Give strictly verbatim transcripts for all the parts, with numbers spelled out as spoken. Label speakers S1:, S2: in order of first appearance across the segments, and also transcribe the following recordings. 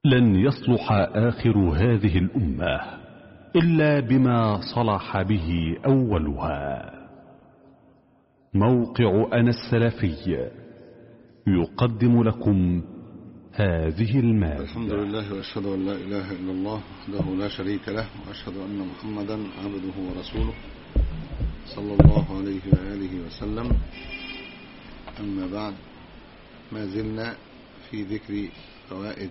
S1: لن يصلح آخر هذه الأمة إلا بما صلح به أولها. موقع أنا السلفي يقدم لكم هذه المادة.
S2: الحمد لله، وأشهد أن لا إله إلا الله وحده لا شريك له، وأشهد أن محمدا عبده ورسوله صلى الله عليه وآله وسلم. أما بعد، ما زلنا في ذكر فوائد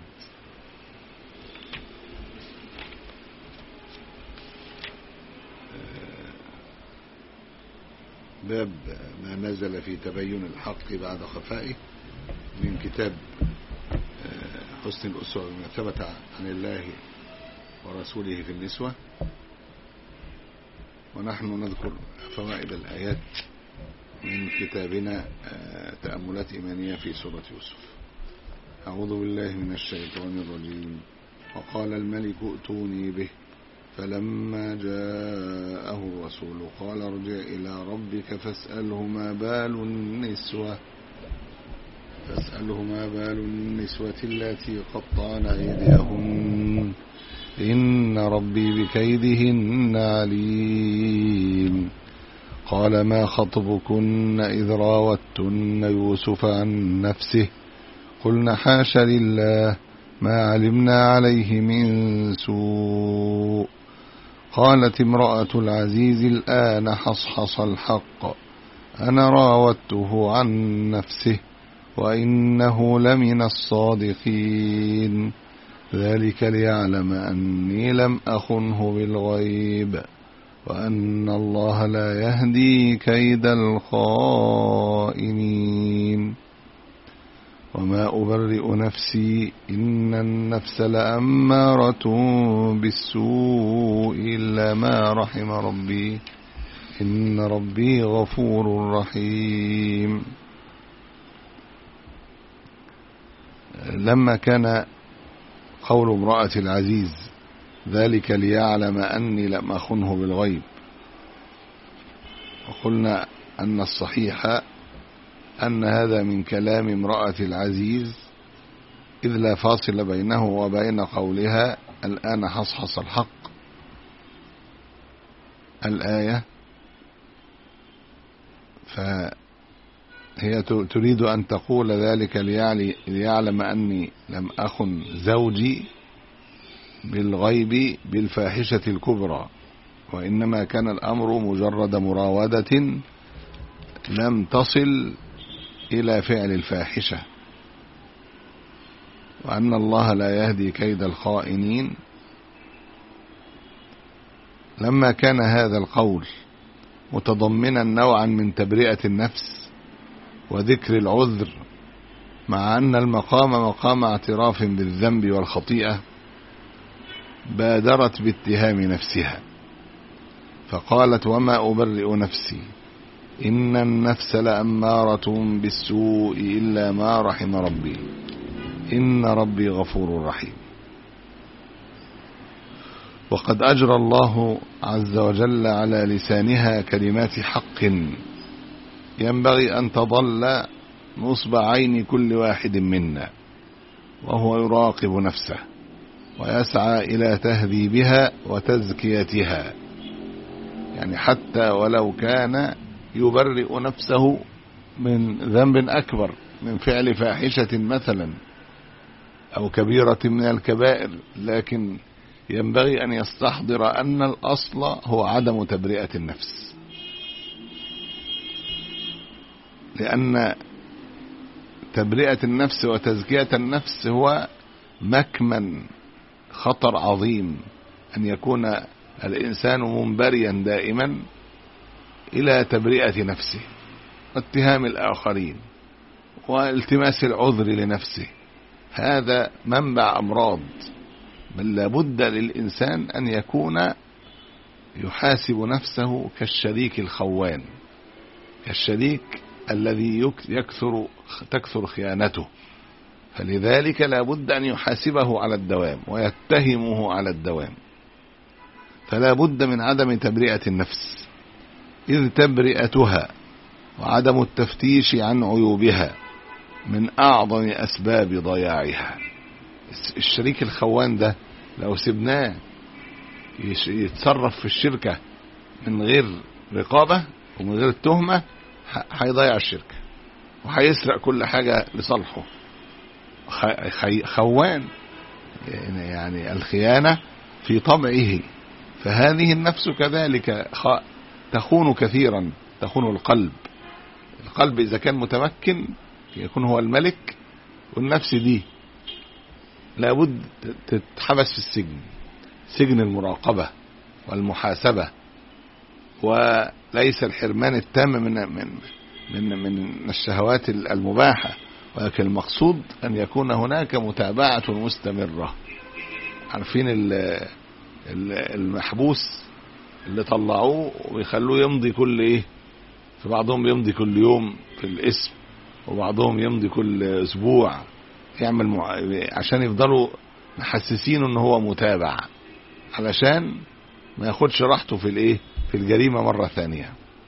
S2: باب ما نزل في تبين الحق بعد خفائه من كتاب حسن الأسوة بما ثبت عن الله ورسوله في النسوة، ونحن نذكر فوائد الآيات من كتابنا تأملات إيمانية في سورة يوسف. أعوذ بالله من الشيطان الرجيم. وقال الملك ائتوني به فلما جاءه الرسول قال ارجع إلى ربك فاسأله ما بال النسوة فاسأله ما بال النسوة التي قطعن أيديهن إن ربي بكيدهن عليم. قال ما خطبكن إذ راوتن يوسف عن نفسه قلن حاش لله ما علمنا عليه من سوء. قالت امرأة العزيز الآن حصحص الحق أنا راودته عن نفسه وإنه لمن الصادقين ذلك ليعلم أني لم أخنه بالغيب وأن الله لا يهدي كيد الخائنين. وما أبرئ نفسي إن النفس لأمارة بالسوء إلا ما رحم ربي إن ربي غفور رحيم. لما كان قول امرأة العزيز ذلك ليعلم أني لم أخنه بالغيب، وقلنا أن الصحيح أن هذا من كلام امرأة العزيز إذ لا فاصل بينه وبين قولها الآن حصحص الحق الآية، فهي تريد أن تقول ذلك ليعلم أني لم أخن زوجي بالغيب بالفاحشة الكبرى، وإنما كان الأمر مجرد مراودة لم تصل إلى فعل الفاحشة، وأن الله لا يهدي كيد الخائنين. لما كان هذا القول متضمنا نوعا من تبرئة النفس وذكر العذر، مع أن المقام مقام اعتراف بالذنب والخطيئة، بادرت باتهام نفسها فقالت وما أبرئ نفسي إن النفس لأمارة بالسوء إلا ما رحم ربي إن ربي غفور رحيم. وقد أجرى الله عز وجل على لسانها كلمات حق ينبغي أن تظل نصب عين كل واحد منا وهو يراقب نفسه ويسعى إلى تهذيبها وتزكيتها، يعني حتى ولو كان يبرئ نفسه من ذنب أكبر من فعل فاحشة مثلا أو كبيرة من الكبائر، لكن ينبغي أن يستحضر أن الأصل هو عدم تبرئة النفس، لأن تبرئة النفس وتزكية النفس هو مكمن خطر عظيم، أن يكون الإنسان منبريا دائما إلى تبرئة نفسه واتهام الآخرين والتماس العذر لنفسه. هذا منبع أمراض، بل لابد للإنسان أن يكون يحاسب نفسه كالشريك الخوان، كالشريك الذي يكثر تكثر خيانته، فلذلك لابد أن يحاسبه على الدوام ويتهمه على الدوام، فلا بد من عدم تبرئة النفس، إذ تبرئتها وعدم التفتيش عن عيوبها من أعظم أسباب ضياعها. الشريك الخوان ده لو سبناه يتصرف في الشركة من غير رقابة ومن غير التهمة هيضيع الشركة وهيسرق كل حاجة لصالحه. خوان يعني الخيانة في طبعه. فهذه النفس كذلك تخون كثيرا، تخون القلب. القلب إذا كان متمكن يكون هو الملك، والنفس دي لابد تتحبس في السجن، سجن المراقبة والمحاسبة، وليس الحرمان التام من من من من الشهوات المباحة، ولكن المقصود أن يكون هناك متابعة مستمرة. عارفين المحبوس اللي طلعوه ويخلوه يمضي كل ايه، في بعضهم يمضي كل يوم في الاسم، وبعضهم يمضي كل اسبوع، يعمل مع... عشان يفضلوا محسسينه ان هو متابع، علشان ما ياخدش راحته في الايه، في الجريمة مرة ثانية.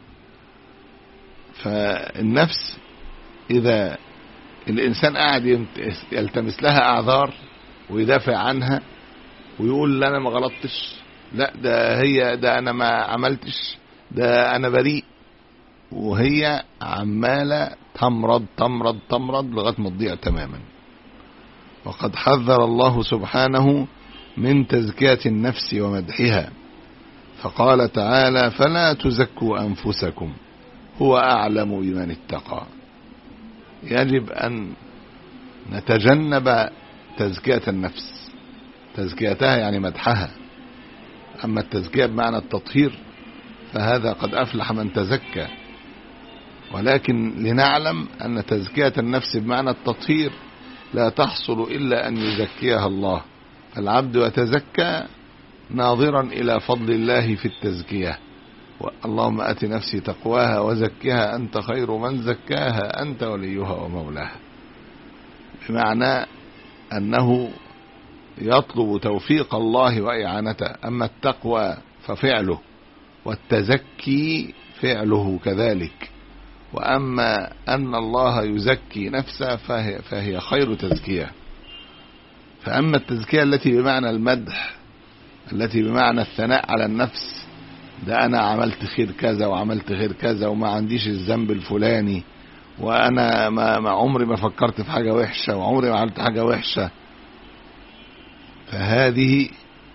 S2: فالنفس اذا الانسان قاعد يلتمس لها اعذار ويدافع عنها ويقول لا انا ما غلطتش، لا ده هي، ده انا ما عملتش، ده انا بريء، وهي عمالة تمرض تمرض تمرض لغاية ما تضيع تماما. وقد حذر الله سبحانه من تزكية النفس ومدحها، فقال تعالى: فلا تزكوا أنفسكم هو أعلم بمن اتقى. يجب أن نتجنب تزكية النفس، تزكيتها يعني مدحها. أما التزكية بمعنى التطهير فهذا قد أفلح من تزكى، ولكن لنعلم أن تزكية النفس بمعنى التطهير لا تحصل إلا أن يزكيها الله. فالعبد يتزكى ناظرا إلى فضل الله في التزكية. اللهم آت نفسي تقواها وزكها أنت خير من زكاها أنت وليها ومولاها، بمعنى أنه يطلب توفيق الله وإعانته. أما التقوى ففعله، والتزكي فعله كذلك. وأما أن الله يزكي نفسه فهي, فهي خير تزكية. فأما التزكية التي بمعنى المدح، التي بمعنى الثناء على النفس، ده أنا عملت خير كذا وعملت خير كذا وما عنديش الذنب الفلاني، وأنا ما, ما عمري ما فكرت في حاجة وحشة وعمري ما عملت حاجة وحشة، فهذه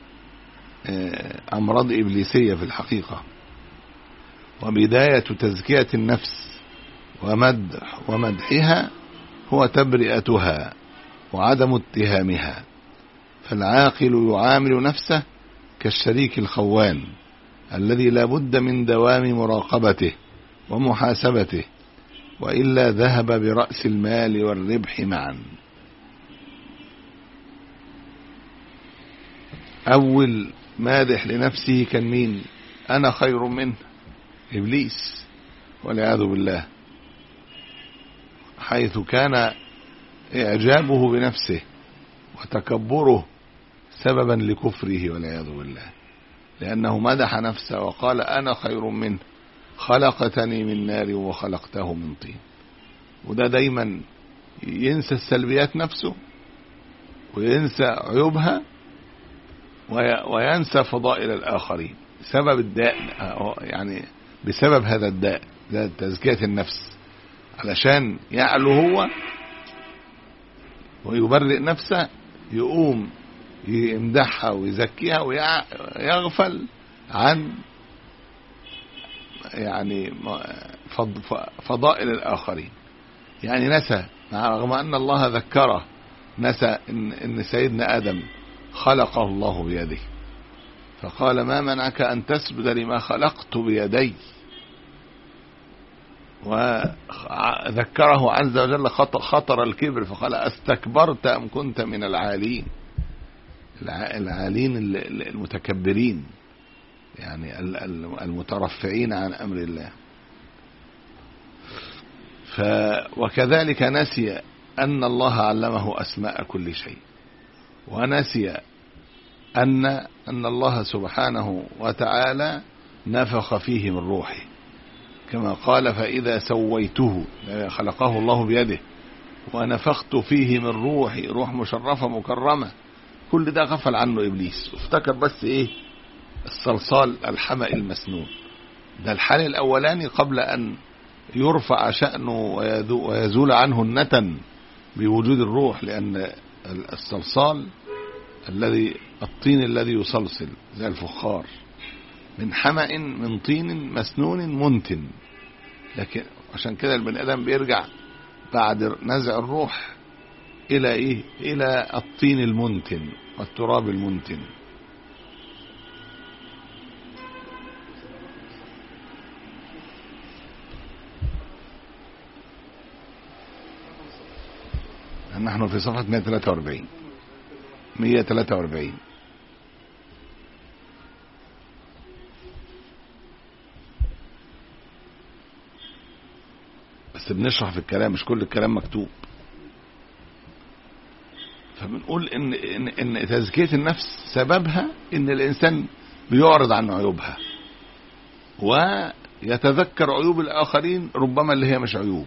S2: أمراض إبليسية في الحقيقة. وبداية تزكية النفس ومدح ومدحها هو تبرئتها وعدم اتهامها. فالعاقل يعامل نفسه كالشريك الخوان الذي لا بد من دوام مراقبته ومحاسبته، وإلا ذهب برأس المال والربح معا. أول مادح لنفسه كان مين؟ أنا خير منه، إبليس والعياذ بالله، حيث كان إعجابه بنفسه وتكبره سببا لكفره والعياذ بالله، لأنه مدح نفسه وقال أنا خير منه، خلقتني من نار وخلقته من طين. وده دايما ينسى السلبيات نفسه وينسى عيوبها وينسى فضائل الآخرين. سبب الداء يعني بسبب هذا الداء، ده تزكية النفس، علشان يعلو هو ويبرئ نفسه، يقوم يمدحها ويزكيها ويغفل عن يعني فضائل الآخرين. يعني نسى، رغم أن الله ذكره، نسى إن, إن سيدنا آدم خلقه الله بيده، فقال ما منعك أن تسجد لما خلقت بيدي. وذكره عز وجل خطر الكبر فقال أستكبرت أم كنت من العالين، العالين المتكبرين، يعني المترفعين عن أمر الله. ف وكذلك نسي أن الله علمه أسماء كل شيء، ونسي أن أن الله سبحانه وتعالى نفخ فيه من روحه، كما قال فإذا سويته، خلقه الله بيده ونفخت فيه من روحي، روح مشرفة مكرمة. كل ده غفل عنه إبليس، وافتكر بس إيه؟ الصلصال الحمأ المسنون. ده الحال الأولاني قبل أن يرفع شأنه ويزول عنه النتن بوجود الروح، لأن الصلصال الذي الطين الذي يصلصل زي الفخار من حمأ من طين مسنون منتن. لكن عشان كده البني آدم بيرجع بعد نزع الروح إلى إيه؟ إلى الطين المنتن والتراب المنتن. نحن في صفحة مئة وثلاثة وأربعين مئة وثلاثة وأربعين. بس بنشرح في الكلام، مش كل الكلام مكتوب. فبنقول إن, إن, إن تزكية النفس سببها إن الإنسان بيعرض عن عيوبها ويتذكر عيوب الآخرين ربما اللي هي مش عيوب.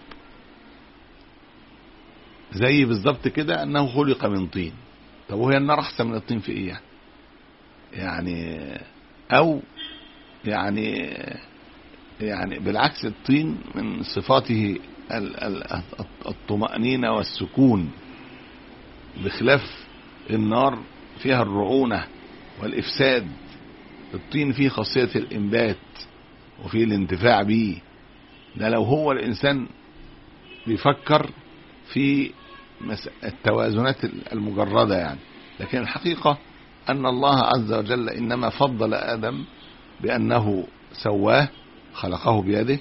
S2: زي بالضبط كده أنه خلق من طين. طب وهي النار أحسن من الطين في إيه يعني؟ أو يعني يعني بالعكس، الطين من صفاته الطمأنينة والسكون، بخلاف النار فيها الرعونة والإفساد. الطين فيه خاصية الإنبات وفيه الانتفاع به. ده لو هو الإنسان بيفكر في التوازنات المجردة يعني. لكن الحقيقة أن الله عز وجل إنما فضل آدم بأنه سواه، خلقه بيده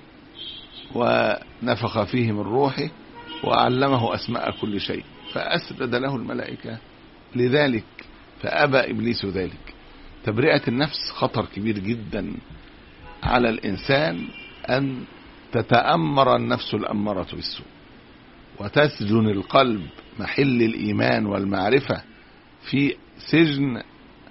S2: ونفخ فيه من روحه وأعلمه أسماء كل شيء، فأسجد له الملائكة لذلك، فأبى إبليس ذلك. تبرئة النفس خطر كبير جدا على الإنسان، أن تتأمر النفس الأمارة بالسوء وتسجن القلب محل الإيمان والمعرفة في سجن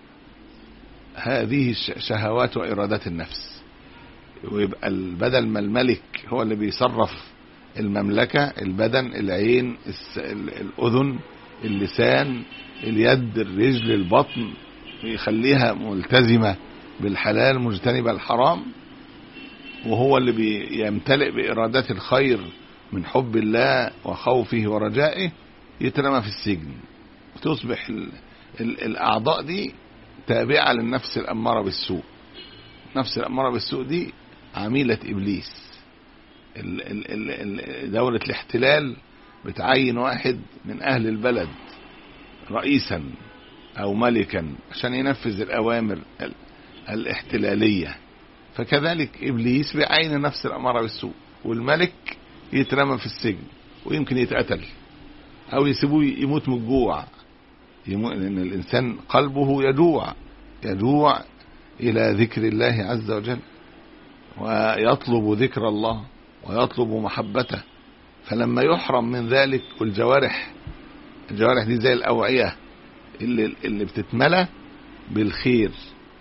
S2: هذه الشهوات وإرادات النفس. ويبقى بدل ما الملك هو اللي بيصرف المملكة، البدن، العين، الأذن، اللسان، اليد، الرجل، البطن، يخليها ملتزمة بالحلال مجتنبة الحرام، وهو اللي بيمتلئ بإرادات الخير من حب الله وخوفه ورجائه، يترمى في السجن وتصبح ال ال الأعضاء دي تابعة للنفس الأمارة بالسوء. نفس الأمارة بالسوء دي عميلة إبليس. ال ال ال دولة الاحتلال بتعين واحد من أهل البلد رئيسا أو ملكا عشان ينفذ الأوامر الاحتلالية، فكذلك إبليس بعين نفس الأمارة بالسوء، والملك يترمى في السجن ويمكن يتقتل أو يسيبوه يموت من الجوع، لأن الإنسان قلبه يجوع يجوع إلى ذكر الله عز وجل، ويطلب ذكر الله ويطلب محبته. فلما يحرم من ذلك، والجوارح الجوارح دي زي الأوعية اللي, اللي بتتملى بالخير،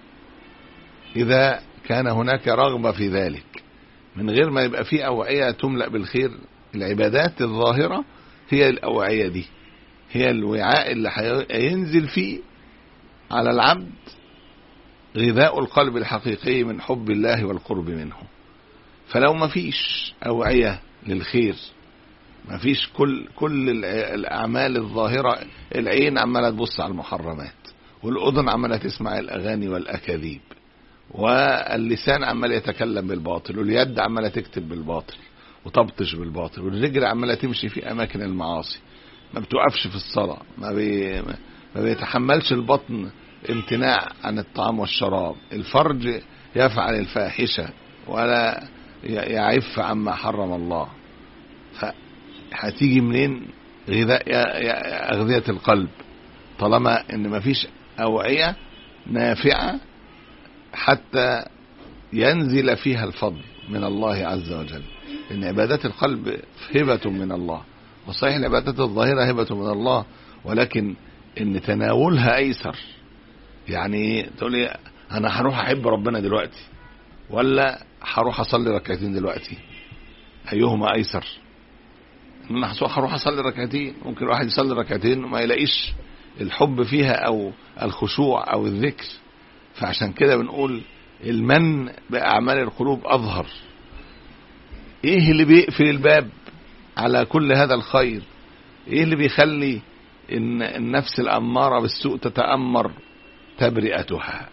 S2: إذا كان هناك رغبة في ذلك، من غير ما يبقى فيه أوعية تملأ بالخير. العبادات الظاهرة هي الأوعية دي، هي الوعاء اللي هينزل فيه على العبد غذاء القلب الحقيقي من حب الله والقرب منه. فلو ما فيش أوعية للخير، ما فيش كل كل الأعمال الظاهرة، العين عمالة تبص على المحرمات، والأذن عمالة تسمع الأغاني والأكاذيب، واللسان عمال يتكلم بالباطل، واليد عمالة تكتب بالباطل وتبطش بالباطل، والرجل عمالة تمشي في أماكن المعاصي، ما بتوقفش في الصلاة، ما, بي ما بيتحملش البطن امتناع عن الطعام والشراب، الفرج يفعل الفاحشة ولا يعف عما حرم الله. فهتيجي منين غذاء أغذية القلب طالما ان ما فيش أوعية نافعة حتى ينزل فيها الفضل من الله عز وجل؟ إن عبادات القلب هبة من الله، وصحيح العبادات الظاهرة هبة من الله، ولكن إن تناولها أيسر. يعني تقول لي أنا هروح أحب ربنا دلوقتي ولا هروح أصلي ركعتين دلوقتي؟ أيهما أيسر؟ انا هروح اصلي ركعتين، ممكن الواحد يصلي ركعتين وما يلاقيش الحب فيها او الخشوع او الذكر. فعشان كده بنقول المن باعمال القلوب اظهر. ايه اللي بيقفل الباب على كل هذا الخير؟ ايه اللي بيخلي ان النفس الاماره بالسوء تتامر؟ تبرئتها،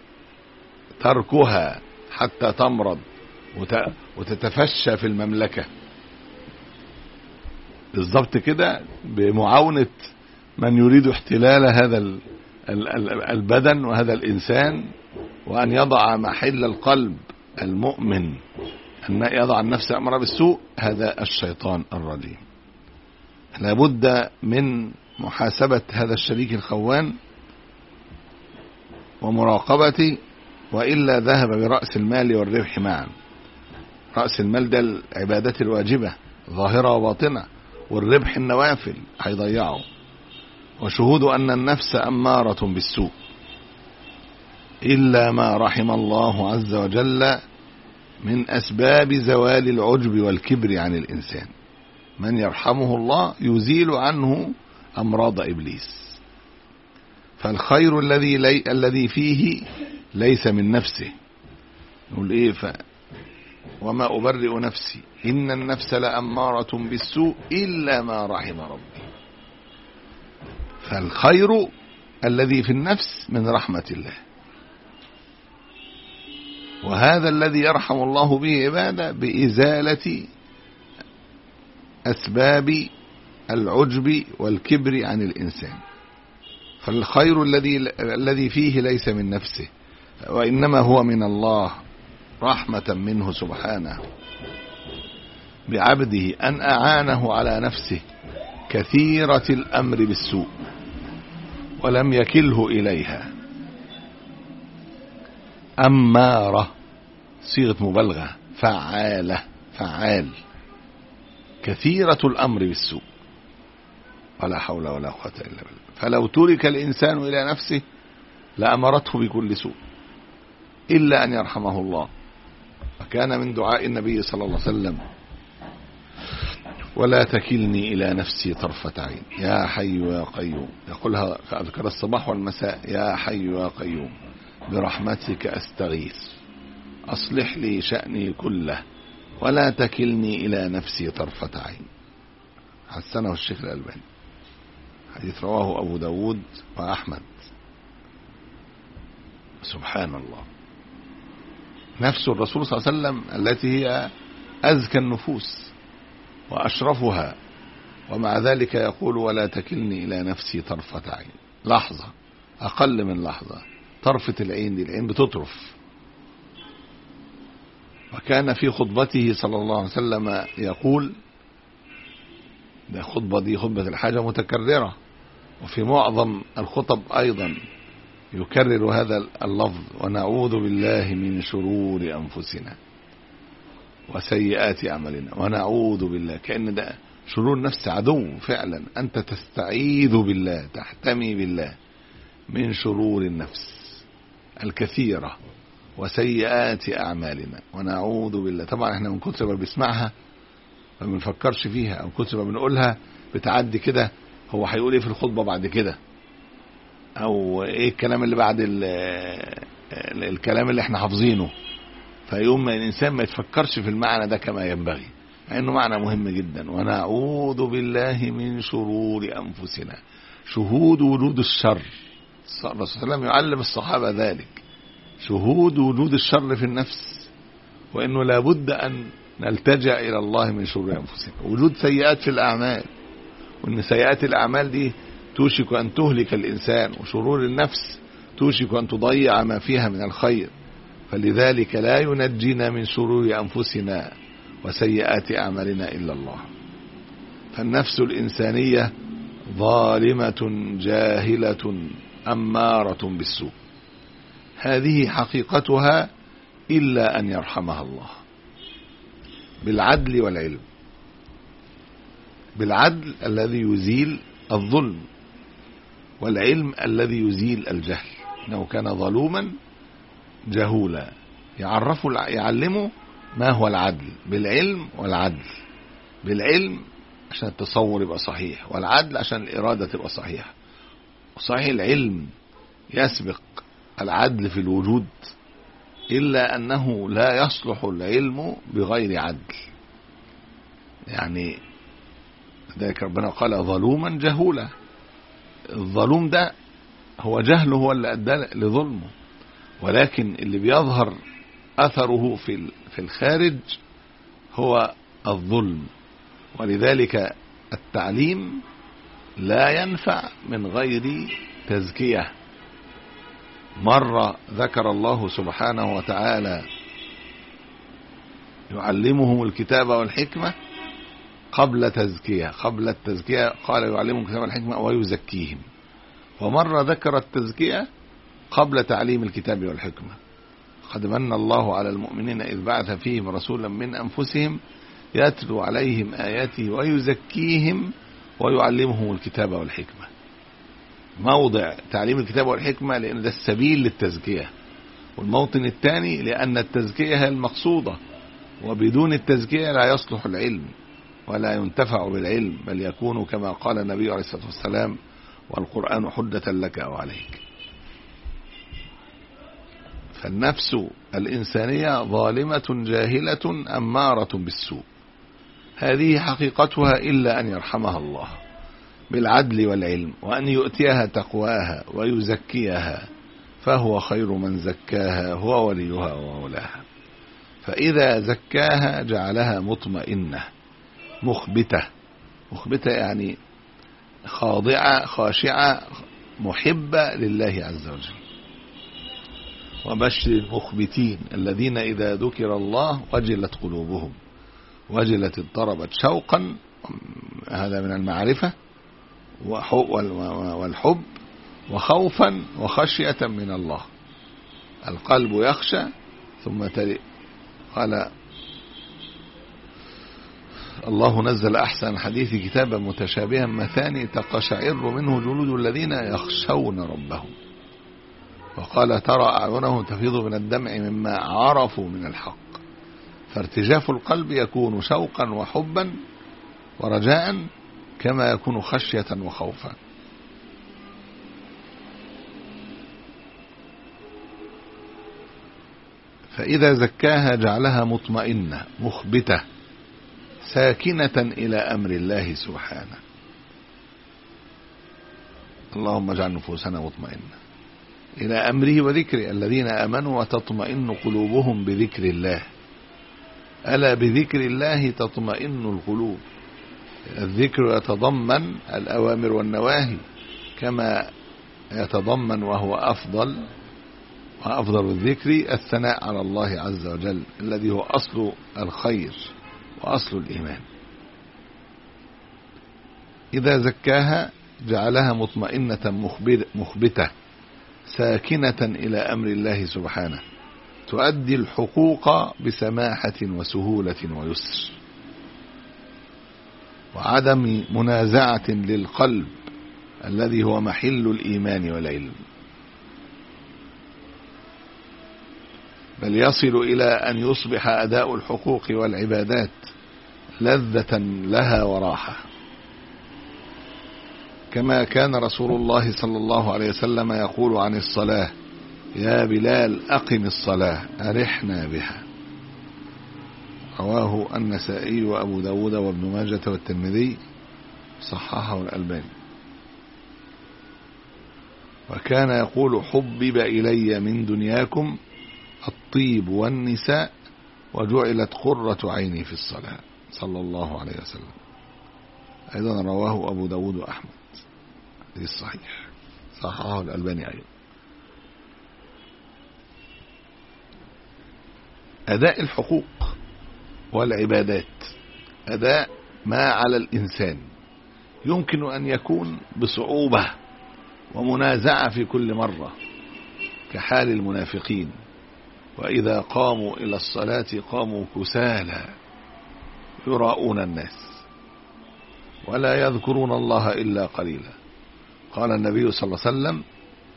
S2: تركها حتى تمرض وتتفشى في المملكه. بالضبط كده، بمعاونة من يريد احتلال هذا البدن وهذا الإنسان، وأن يضع محل القلب المؤمن، أن يضع النفس أمر بالسوء، هذا الشيطان الرجيم. لابد من محاسبة هذا الشريك الخوان ومراقبته، وإلا ذهب برأس المال والربح معا. رأس المال ده العبادات الواجبة ظاهرة وباطنة، والربح النوافل هيضيعه. وشهود أن النفس أمارة بالسوء إلا ما رحم الله عز وجل من أسباب زوال العجب والكبر عن الإنسان. من يرحمه الله يزيل عنه أمراض إبليس. فالخير الذي لي الذي فيه ليس من نفسه. نقول إيه؟ ف وما أبرئ نفسي إن النفس لأمارة بالسوء إلا ما رحم ربي. فالخير الذي في النفس من رحمة الله، وهذا الذي يرحم الله به عباده بإزالة أسباب العجب والكبر عن الإنسان. فالخير الذي الذي فيه ليس من نفسه، وإنما هو من الله، رحمة منه سبحانه بعبده أن أعانه على نفسه كثيرة الأمر بالسوء ولم يكله إليها. أمارة صيغة مبالغة، فعالة، فعال، كثيرة الأمر بالسوء، ولا حول ولا قوة إلا بالله. فلو ترك الإنسان إلى نفسه لأمرته بكل سوء إلا أن يرحمه الله. وكان من دعاء النبي صلى الله عليه وسلم: ولا تكلني إلى نفسي طرفة عين يا حي يا قيوم. يقولها في أذكار الصباح والمساء: يا حي يا قيوم برحمتك أستغيث أصلح لي شأني كله ولا تكلني إلى نفسي طرفة عين. حسنه الشيخ الألباني. حديث رواه أبو داود وأحمد. سبحان الله. نفس الرسول صلى الله عليه وسلم التي هي أزكى النفوس وأشرفها، ومع ذلك يقول: ولا تكلني إلى نفسي طرفة عين. لحظة، أقل من لحظة، طرفة العين دي، العين بتطرف. وكان في خطبته صلى الله عليه وسلم يقول، ده خطبة دي خطبة الحاجة متكررة، وفي معظم الخطب أيضا يكرر هذا اللفظ: ونعوذ بالله من شرور أنفسنا وسيئات أعمالنا. ونعوذ بالله، كأن ده شرور النفس عدو فعلا، أنت تستعيذ بالله، تحتمي بالله من شرور النفس الكثيرة وسيئات أعمالنا. ونعوذ بالله. طبعا احنا من كتر ما بنسمعها ما بنفكرش فيها، أو كتر ما بنقولها بتعدي كده. هو هيقول ايه في الخطبة بعد كده، او ايه الكلام اللي بعد الكلام اللي احنا حافظينه، فيوم ما الانسان ما يتفكرش في المعنى ده كما ينبغي، مع انه معنى مهم جدا. ونعوذ بالله من شرور انفسنا، شهود وجود الشر. الرسول صلى الله عليه وسلم يعلم الصحابة ذلك، شهود وجود الشر في النفس، وانه لابد ان نلتجأ الى الله من شرور انفسنا. وجود سيئات في الاعمال، وان سيئات الاعمال دي توشك أن تهلك الإنسان، وشرور النفس توشك أن تضيع ما فيها من الخير. فلذلك لا ينجينا من شرور أنفسنا وسيئات أعمالنا إلا الله. فالنفس الإنسانية ظالمة جاهلة أمارة بالسوء، هذه حقيقتها إلا أن يرحمها الله بالعدل والعلم. بالعدل الذي يزيل الظلم، والعلم الذي يزيل الجهل. إنه كان ظلوما جهولا. يعرفه يعلمه ما هو العدل بالعلم والعدل. بالعلم عشان التصور يبقى صحيح، والعدل عشان الإرادة تبقى صحيحة. صحيح العلم يسبق العدل في الوجود، إلا أنه لا يصلح العلم بغير عدل. يعني ذلك ربنا قال ظلوما جهولا. الظلوم ده هو جهله هو اللي أدى لظلمه، ولكن اللي بيظهر أثره في في الخارج هو الظلم. ولذلك التعليم لا ينفع من غير تزكية. مرة ذكر الله سبحانه وتعالى يعلمهم الكتاب والحكمة قبل تزكية، قبل التزكية قال يعلمهم الكتاب والحكمة ويزكيهم. ومرة ذكر التزكية قبل تعليم الكتاب والحكمة. قد من الله على المؤمنين إذ بعث فيهم رسولا من أنفسهم يتلو عليهم آياته ويزكيهم ويعلمهم الكتاب والحكمة. موضع تعليم الكتاب والحكمة لأن ده السبيل للتزكية، والموطن الثاني لأن التزكية هي المقصودة، وبدون التزكية لا يصلح العلم ولا ينتفع بالعلم، بل يكون كما قال النبي عليه الصلاة والسلام والقرآن حجة لك أو عليك. فالنفس الإنسانية ظالمة جاهلة أمارة بالسوء، هذه حقيقتها إلا أن يرحمها الله بالعدل والعلم، وأن يؤتيها تقواها ويزكيها، فهو خير من زكاها هو وليها ومولاها. فإذا زكاها جعلها مطمئنة مخبتة. مخبتة يعني خاضعة خاشعة محبة لله عز وجل. وبشر المخبتين الذين إذا ذكر الله وجلت قلوبهم وجلت اضطربت شوقا، هذا من المعرفة والحب، وخوفا وخشية من الله. القلب يخشى ثم تلي. قال الله نزل أحسن الحديث كتابا متشابها مثاني تقشعر منه جلود الذين يخشون ربهم. وقال ترى أعينهم تفيض من الدمع مما عرفوا من الحق. فارتجاف القلب يكون شوقا وحبا ورجاء كما يكون خشية وخوفا. فإذا زكاها جعلها مطمئنة مخبتة ساكنة إلى أمر الله سبحانه. اللهم اجعل نفوسنا مطمئنة إلى أمره وذكره. الذين آمنوا وتطمئن قلوبهم بذكر الله. ألا بذكر الله تطمئن القلوب. الذكر يتضمن الأوامر والنواهي، كما يتضمن وهو أفضل وأفضل الذكر الثناء على الله عز وجل الذي هو أصل الخير وأصل الإيمان. إذا زكاها جعلها مطمئنة مخبتة ساكنة إلى أمر الله سبحانه، تؤدي الحقوق بسماحة وسهولة ويسر، وعدم منازعة للقلب الذي هو محل الإيمان والعلم، بل يصل إلى أن يصبح أداء الحقوق والعبادات لذة لها وراحة، كما كان رسول الله صلى الله عليه وسلم يقول عن الصلاة: يا بلال أقم الصلاة أرحنا بها. رواه النسائي وأبو داود وابن ماجة والترمذي، صححه الألباني. وكان يقول: حبب إلي من دنياكم الطيب والنساء وجعلت قرة عيني في الصلاة، صلى الله عليه وسلم. أيضا رواه أبو داود وأحمد، حديث صحيح، صححه الألباني أيضا. أداء الحقوق والعبادات أداء ما على الإنسان يمكن أن يكون بصعوبة ومنازعة في كل مرة، كحال المنافقين: وإذا قاموا إلى الصلاة قاموا كسالى يراءون الناس ولا يذكرون الله إلا قليلا. قال النبي صلى الله عليه وسلم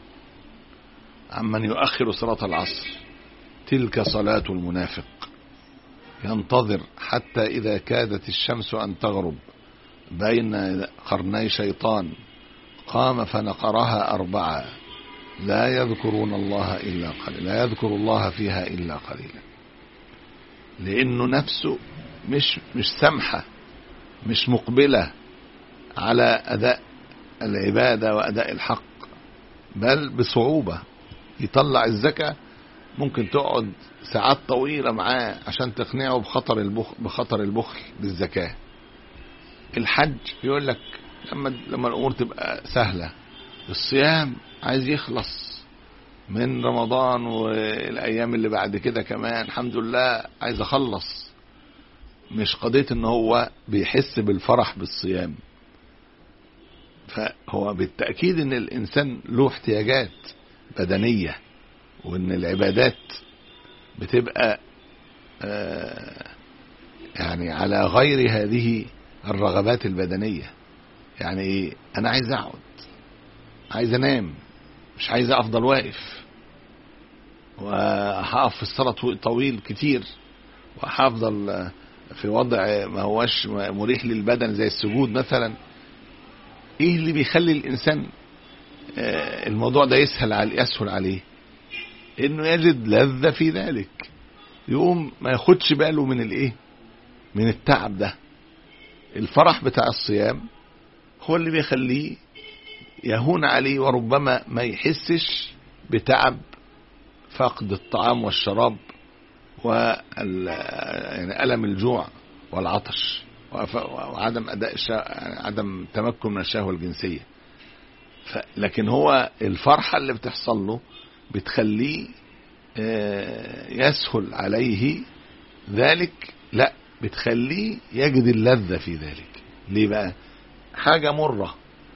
S2: عمن يؤخر صلاة العصر: تلك صلاة المنافق، ينتظر حتى إذا كادت الشمس أن تغرب بين قرني شيطان قام فنقرها أربعة لا يذكرون الله إلا قليلا، لا يذكر الله فيها إلا قليلا، لأنه نفسه مش مش سمحة، مش مقبلة على أداء العبادة وأداء الحق، بل بصعوبة. يطلع الزكاة ممكن تقعد ساعات طويلة معاه عشان تقنعه بخطر البخل, بخطر البخل بالزكاة. الحج يقول لك لما لما الأمور تبقى سهلة. الصيام عايز يخلص من رمضان والأيام اللي بعد كده كمان، الحمد لله عايز أخلص. مش قضية إن هو بيحس بالفرح بالصيام. فهو بالتأكيد إن الإنسان له احتياجات بدنية، وإن العبادات بتبقى آه يعني على غير هذه الرغبات البدنية. يعني إيه؟ أنا عايز أقعد، عايز أنام، مش عايز أفضل واقف، وهقف في الصلاة طويل كتير، وهفضل في وضع ما هوش مريح للبدن زي السجود مثلا. ايه اللي بيخلي الانسان الموضوع ده يسهل عليه يسهل عليه؟ انه يجد لذة في ذلك، يقوم ما ياخدش باله من الايه، من التعب ده. الفرح بتاع الصيام هو اللي بيخليه يهون عليه، وربما ما يحسش بتعب فقد الطعام والشراب وألم الجوع والعطش وعدم أداء عدم تمكن من الشهوة الجنسية. لكن هو الفرحة اللي بتحصل له بتخليه يسهل عليه ذلك، لا بتخليه يجد اللذة في ذلك. ليه بقى؟ حاجة مرة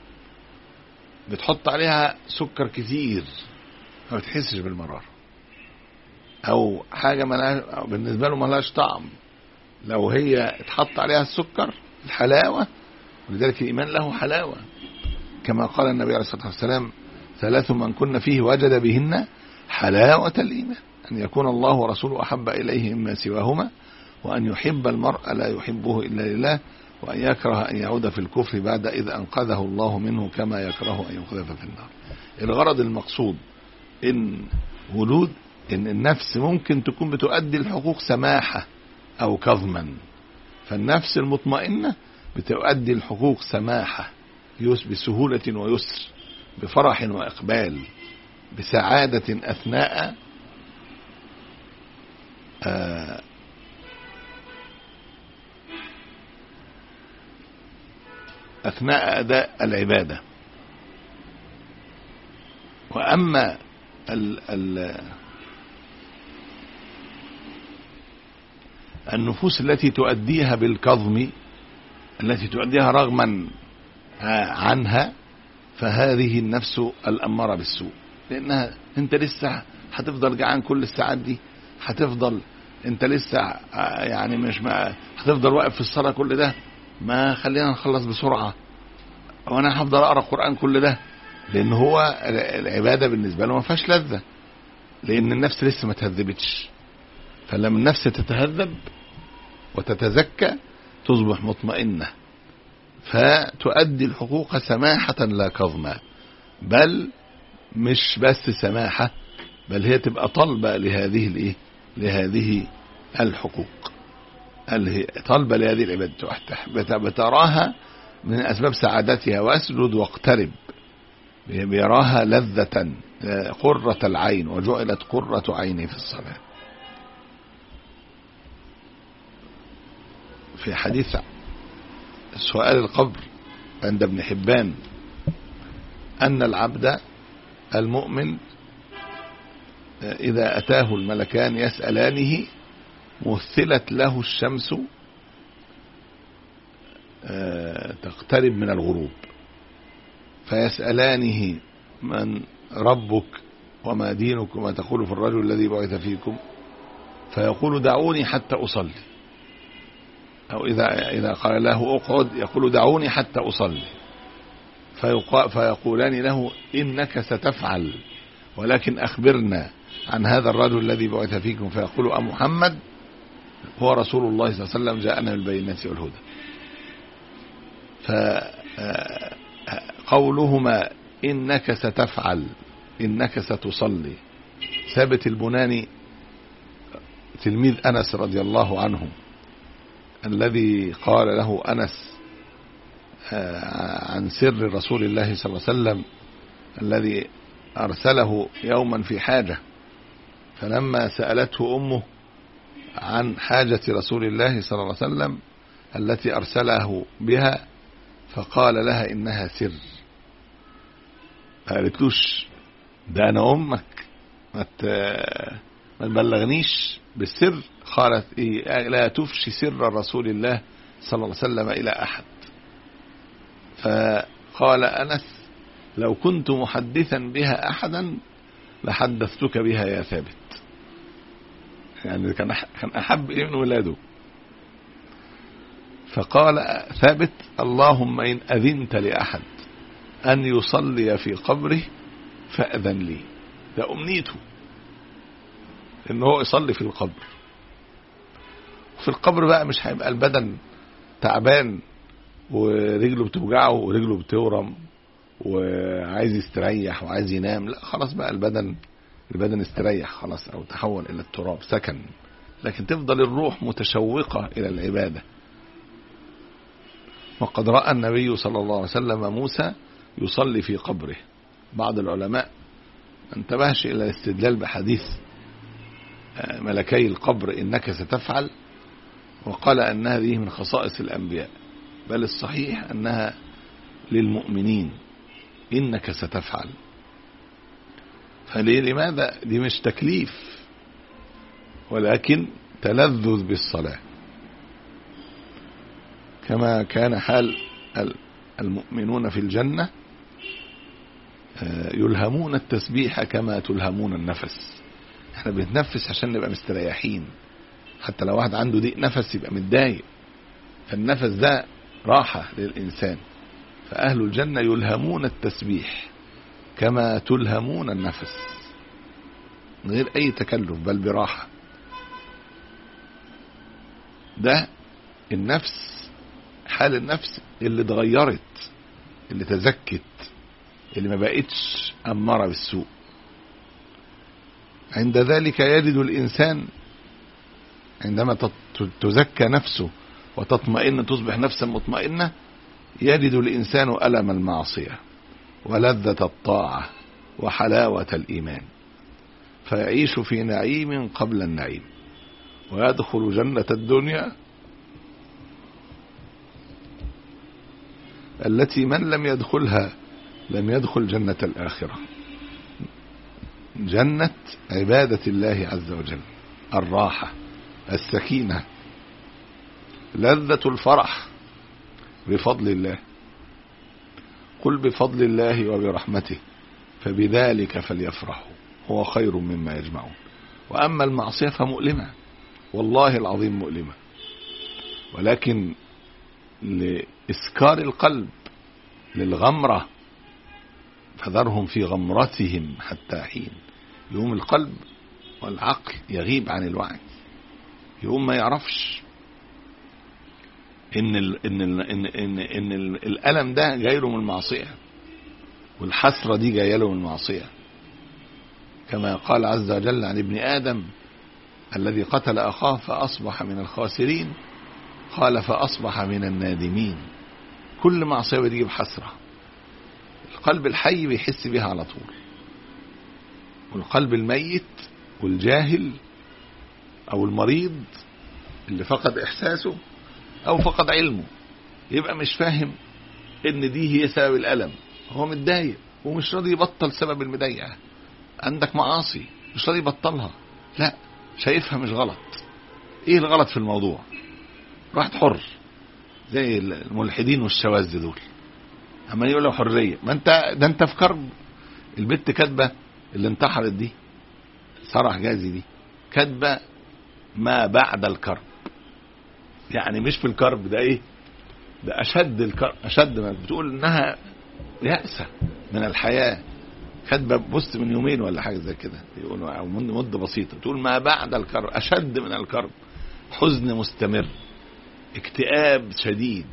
S2: بتحط عليها سكر كتير ما بتحسش بالمرارة، او حاجة ملهاش بالنسبة له ملهاش طعم، لو هي اتحط عليها السكر الحلاوة. ولذلك الإيمان له حلاوة، كما قال النبي عليه الصلاة والسلام: ثلاث من كن فيه وجد بهن حلاوة الإيمان، أن يكون الله ورسوله أحب إليه مما سواهما، وأن يحب المرء لا يحبه إلا لله، وأن يكره أن يعود في الكفر بعد إذ أنقذه الله منه كما يكره أن يقذف في النار. الغرض المقصود إن وجود إن النفس ممكن تكون بتؤدي الحقوق سماحة أو كظما، فالنفس المطمئنة بتؤدي الحقوق سماحة بسهولة ويسر، بفرح وإقبال، بسعادة أثناء آه أثناء أداء العبادة. وأما ال ال النفوس التي تؤديها بالكظم، التي تؤديها رغما عنها، فهذه النفس الأمارة بالسوء، لأنها أنت لسه هتفضل جعان كل الساعات دي، هتفضل أنت لسه يعني مش ما هتفضل واقف في الصلاة كل ده، ما خلينا نخلص بسرعة، وأنا هفضل أقرأ القرآن كل ده، لأن هو العبادة بالنسبة له ما فيهاش لذة، لأن النفس لسه ما تهذبتش. فلما النفس تتهذب وتتزكى تصبح مطمئنة، فتؤدي الحقوق سماحة لا كظما، بل مش بس سماحة، بل هي تبقى طلبة لهذه الايه لهذه الحقوق، طلبة لهذه العبادة، بتراها من أسباب سعادتها. واسجد واقترب، بيراها لذة قرة العين، وجعلت قرة عيني في الصلاة. في حديث سؤال القبر عند ابن حبان أن العبد المؤمن إذا أتاه الملكان يسألانه مثلت له الشمس تقترب من الغروب، فيسألانه: من ربك وما دينك وما تقول في الرجل الذي بعث فيكم؟ فيقول: دعوني حتى أصلي. أو إذا إذا قال له اقعد يقول: دعوني حتى أصلي. فيقولان له: إنك ستفعل، ولكن أخبرنا عن هذا الرجل الذي بعث فيكم. فيقول: أمحمد هو رسول الله صلى الله عليه وسلم جاءنا بالبينات والهدى. فقولهما إنك ستفعل إنك ستصلي. ثابت البناني تلميذ أنس رضي الله عنه الذي قال له أنس عن سر رسول الله صلى الله عليه وسلم الذي أرسله يوما في حاجة، فلما سألته أمه عن حاجة رسول الله صلى الله عليه وسلم التي أرسله بها فقال لها إنها سر. قالتلوش ده أنا أمك ما تبلغنيش بالسر. قالت إيه لا تفشي سر رسول الله صلى الله عليه وسلم إلى أحد. فقال أنس لو كنت محدثا بها أحدا لحدثتك بها يا ثابت، يعني كان أحب إليه من ولاده. فقال ثابت اللهم إن أذنت لأحد أن يصلي في قبره فأذن لي. ده أمنيته إنه يصلي في القبر. في القبر بقى مش هيبقى البدن تعبان ورجله بتوجعه ورجله بتورم وعايز يستريح وعايز ينام، لا خلاص بقى البدن البدن استريح خلاص أو تحول إلى التراب سكن، لكن تفضل الروح متشوقة إلى العبادة. وقد رأى النبي صلى الله عليه وسلم موسى يصلي في قبره. بعض العلماء ما انتبهش إلى الاستدلال بحديث ملكي القبر إنك ستفعل وقال أن هذه من خصائص الأنبياء، بل الصحيح أنها للمؤمنين إنك ستفعل. فليه لماذا؟ دي مش تكليف ولكن تلذذ بالصلاة، كما كان حال المؤمنون في الجنة يلهمون التسبيح كما تلهمون النفس. احنا بنتنفس عشان نبقى مستريحين، حتى لو واحد عنده ضيق نفس يبقى متضايق، فالنفس ده راحة للإنسان. فأهل الجنة يلهمون التسبيح كما تلهمون النفس من غير أي تكلف بل براحة. ده النفس، حال النفس اللي اتغيرت، اللي تزكت، اللي ما بقتش أمارة بالسوء. عند ذلك يجد الإنسان عندما تزكى نفسه وتطمئن تصبح نفسا مطمئنة يجد الإنسان ألم المعصية ولذة الطاعة وحلاوة الإيمان، فيعيش في نعيم قبل النعيم ويدخل جنة الدنيا التي من لم يدخلها لم يدخل جنة الآخرة، جنة عبادة الله عز وجل، الراحة، السكينة، لذة الفرح بفضل الله. قل بفضل الله وبرحمته فبذلك فليفرحوا هو خير مما يجمعون. وأما المعصية فمؤلمة، والله العظيم مؤلمة، ولكن لإسكار القلب للغمرة فذرهم في غمرتهم حتى حين. يوم القلب والعقل يغيب عن الوعي، يوم ما يعرفش إن ال إن ال إن إن, إن الألم ده جاي له من المعصية والحسرة دي جاية له من المعصية، كما قال عز وجل عن ابن آدم الذي قتل أخاه فأصبح من الخاسرين، قال فأصبح من النادمين. كل معصية بتيجي بحسرة، القلب الحي بيحس بها على طول، والقلب الميت والجاهل أو المريض اللي فقد إحساسه أو فقد علمه يبقى مش فاهم إن دي هي سبب الألم. هو متضايق ومش راضي يبطل سبب المضايقة. عندك معاصي مش راضي يبطلها، لا شايفها مش غلط. إيه الغلط في الموضوع؟ واحد حر زي الملحدين والشواذ دول اما يقولوا حرية، ما انت ده انت في كرب. البت كاتبه اللي انتحرت دي سارة حجازي دي كاتبه ما بعد الكرب، يعني مش في الكرب ده ايه ده اشد الكرب، اشد ما بتقول انها يأسة من الحياة. كاتبه بوست من يومين ولا حاجه زي كده يقولوا او من مده بسيطه تقول ما بعد الكرب اشد من الكرب، حزن مستمر، اكتئاب شديد،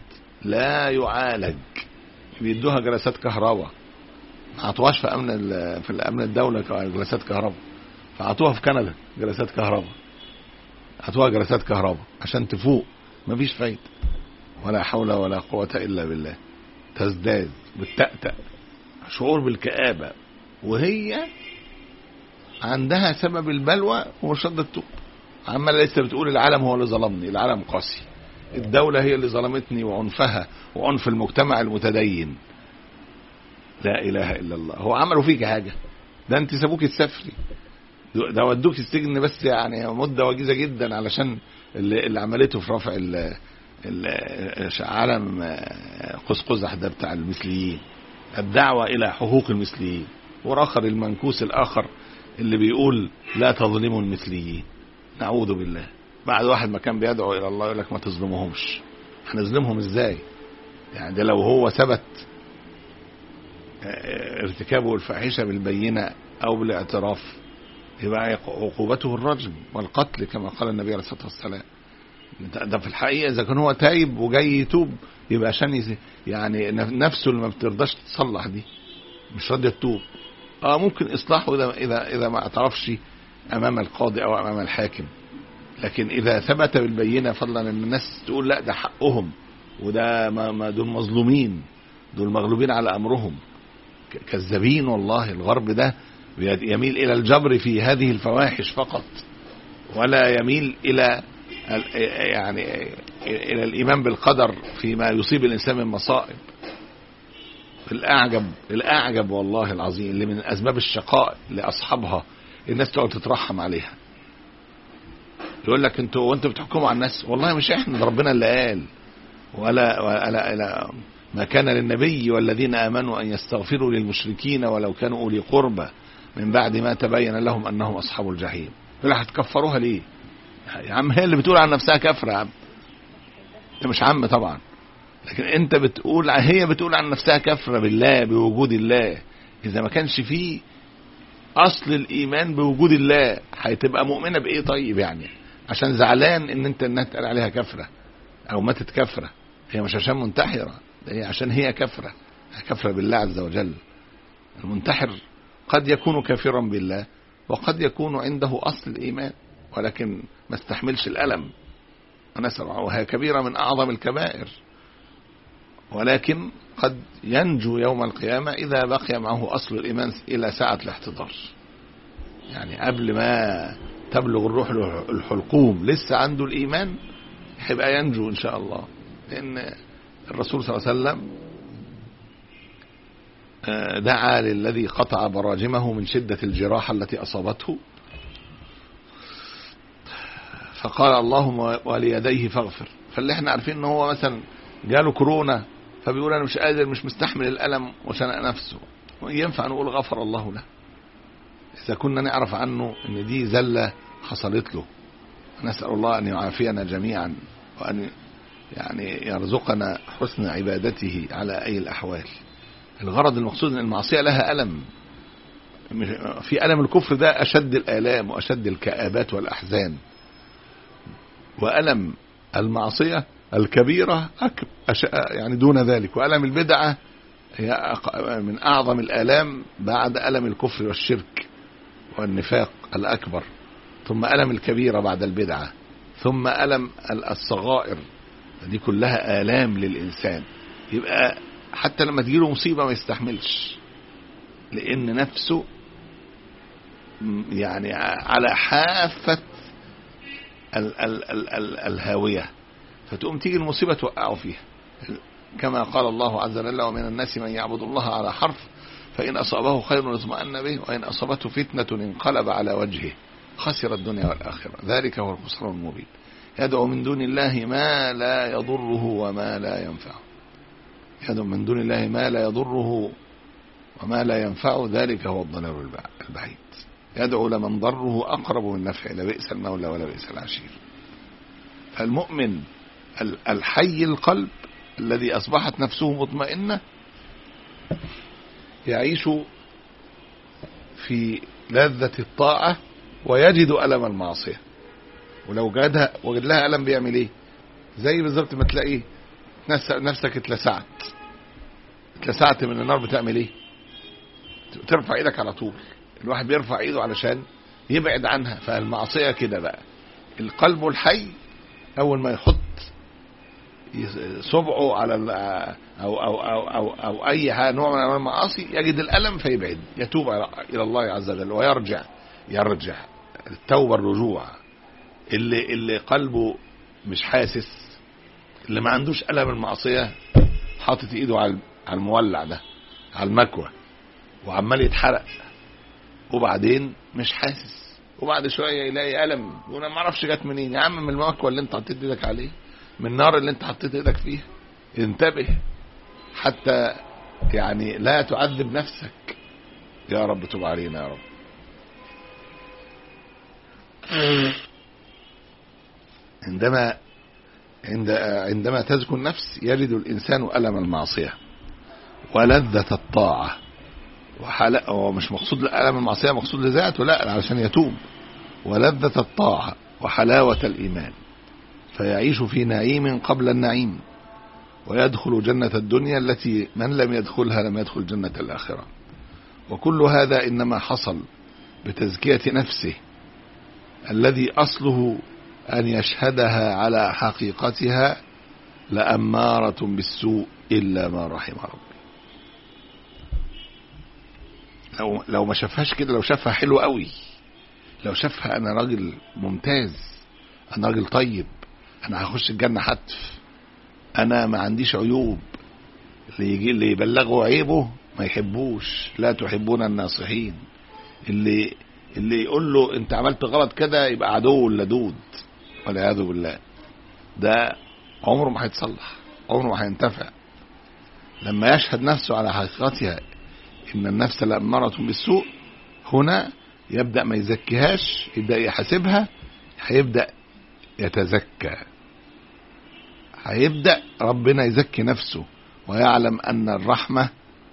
S2: لا يعالج، بيدوها جلسات كهرباء، ما عطوهاش في امن في الامن الدولة جلسات كهرباء، فعطوها في كندا جلسات كهرباء، عطوها جلسات كهرباء عشان تفوق، مفيش فايدة، ولا حول ولا قوة الا بالله. تزداد بالتأتأ، شعور بالكآبة، وهي عندها سبب البلوى ومش راضية تتوب، عمالة لسه بتقول العالم هو اللي ظلمني، العالم قاسي، الدولة هي اللي ظلمتني وعنفها وعنف المجتمع المتدين. لا إله إلا الله. هو عملوا فيك حاجة؟ ده انت سابوك تسافري، ده ودوك السجن بس يعني مدة وجيزة جدا علشان اللي, اللي عملته في رفع ال علم قوس قزح ده بتاع المثليين، الدعوة إلى حقوق المثليين، والآخر المنكوس الآخر اللي بيقول لا تظلموا المثليين. نعوذ بالله. بعد واحد ما كان بيدعو إلى الله يقول لك ما تظلموهمش. هنظلمهم إزاي؟ يعني ده لو هو ثبت ارتكابه الفاحشة بالبينة أو بالاعتراف يبقى عقوبته الرجم والقتل كما قال النبي عليه الصلاة والسلام. ده في الحقيقة إذا كان هو تايب وجاي يتوب يبقى عشان يعني نفسه اللي ما بترضاش تصلح دي مش راضية تتوب. اه ممكن إصلاحه إذا إذا إذا ما اعترفش أمام القاضي أو أمام الحاكم، لكن إذا ثبت بالبينة فضلا أن الناس تقول لا ده حقهم وده ما دول مظلومين، دول مغلوبين على أمرهم، كذابين والله. الغرب ده يميل إلى الجبر في هذه الفواحش فقط، ولا يميل إلى يعني إلى الإيمان بالقدر فيما يصيب الإنسان من مصائب. الأعجب الأعجب والله العظيم اللي من أسباب الشقاء لأصحابها الناس تقعد تترحم عليها، يقول لك انتوا وانتوا بتحكموا على الناس، والله مش احنا، ربنا اللي قال ولا, ولا, ولا ما كان للنبي والذين آمنوا أن يستغفروا للمشركين ولو كانوا أولي قربى من بعد ما تبين لهم أنهم أصحاب الجحيم. يقول هتكفروها ليه يا عم؟ هي اللي بتقول عن نفسها كافرة يا عم، انت مش عم طبعا، لكن انت بتقول، هي بتقول عن نفسها كافرة بالله بوجود الله. إذا ما كانش فيه أصل الإيمان بوجود الله هتبقى مؤمنة بإيه طيب؟ يعني عشان زعلان ان انت انها تقال عليها كافرة او ماتت كافرة، هي مش عشان منتحرة، ده هي عشان هي كافرة، كافرة بالله عز وجل. المنتحر قد يكون كافرا بالله وقد يكون عنده أصل الإيمان ولكن ما استحملش الألم ونسأل، وهي كبيرة من أعظم الكبائر، ولكن قد ينجو يوم القيامة إذا بقي معه أصل الإيمان إلى ساعة الاحتضار. يعني قبل ما تبلغ الروح الحلقوم لسه عنده الإيمان هيبقى ينجو إن شاء الله، لأن الرسول صلى الله عليه وسلم دعا للذي قطع براجمه من شدة الجراحة التي أصابته، فقال اللهم وليديه فاغفر. فاللي احنا عارفين ان هو مثلا جاله كورونا فبيقول انا مش قادر مش مستحمل الألم وشنق نفسه، ينفع نقول غفر الله له إذا كنا نعرف عنه ان دي زلة حصلت له. نسأل الله أن يعافينا جميعا وأن يعني يرزقنا حسن عبادته على أي الأحوال. الغرض المقصود أن المعصية لها ألم، في ألم الكفر ده أشد الآلام وأشد الكآبات والأحزان، وألم المعصية الكبيرة يعني دون ذلك، وألم البدعة هي من أعظم الآلام بعد ألم الكفر والشرك والنفاق الأكبر، ثم ألم الكبيرة بعد البدعة، ثم ألم الصغائر. دي كلها آلام للإنسان، يبقى حتى لما تجيله مصيبة ما يستحملش، لأن نفسه يعني على حافة ال ال ال ال الهاوية، فتقوم تيجي المصيبة توقعه فيها، كما قال الله عز وجل ومن الناس من يعبد الله على حرف فإن أصابه خير اطمأن به وإن أصابته فتنة انقلب على وجهه خسر الدنيا والآخرة ذلك هو الخسران المبين. يدعو من دون الله ما لا يضره وما لا ينفعه، يدعو من دون الله ما لا يضره وما لا ينفعه ذلك هو الضلال البعيد. يدعو لمن ضره أقرب من نفعه لبئس المولى ولا بئس العشير. فالمؤمن الحي القلب الذي أصبحت نفسه مطمئنة يعيش في لذة الطاعة ويجد ألم المعصية، ولو جدها وجد لها ألم بيعمل ايه؟ زي بالظبط ما تلاقي نفسك اتلسعت اتلسعت من النار، بتعمل ايه؟ ترفع ايدك على طول. الواحد بيرفع ايده علشان يبعد عنها. فالمعصية كده بقى، القلب الحي اول ما يحط صبعه على أو, أو, أو, أو, أو أي نوع من المعاصي يجد الألم فيبعد، يتوب إلى الله عز وجل ويرجع. يرجع التوبة الرجوع. اللي, اللي قلبه مش حاسس، اللي ما عندوش ألم المعصية، حاطط إيده على المولع ده، على المكوى، وعمال يتحرق، وبعدين مش حاسس، وبعد شوية يلاقي ألم وانا ما اعرفش جت منين. يا عم من المكوى اللي انت حطيت ايدك عليه، من النار اللي انت حطيت ايدك فيها. انتبه حتى يعني لا تعذب نفسك. يا رب تب علينا يا رب. عندما عند عندما تزكو النفس يجد الإنسان ألم المعصية ولذة الطاعة. وحلا هو مش مقصود ألم المعصية مقصود لذاته، لا، علشان يتوب. ولذة الطاعة وحلاوة الإيمان، فيعيش في نعيم قبل النعيم، ويدخل جنة الدنيا التي من لم يدخلها لم يدخل جنة الآخرة. وكل هذا إنما حصل بتزكية نفسه الذي أصله أن يشهدها على حقيقتها لأمارة بالسوء إلا ما رحم ربي. لو, لو ما شافهاش كده، لو شافها حلو قوي، لو شافها أنا راجل ممتاز، أنا راجل طيب، أنا هخش الجنة حتف، أنا ما عنديش عيوب، اللي يجي اللي يبلغوا عيبه ما يحبوش، لا تحبون الناصحين. اللي اللي يقول له انت عملت غلط كده يبقى عدو اللدود والعياذ بالله. ده عمره ما هيتصلح، عمره ما هينتفع. لما يشهد نفسه على حقيقتها ان النفس لأمارة بالسوء، هنا يبدأ ما يزكيهاش، يبدأ يحاسبها، هيبدأ يتزكى، هيبدأ ربنا يزكي نفسه ويعلم أن الرحمة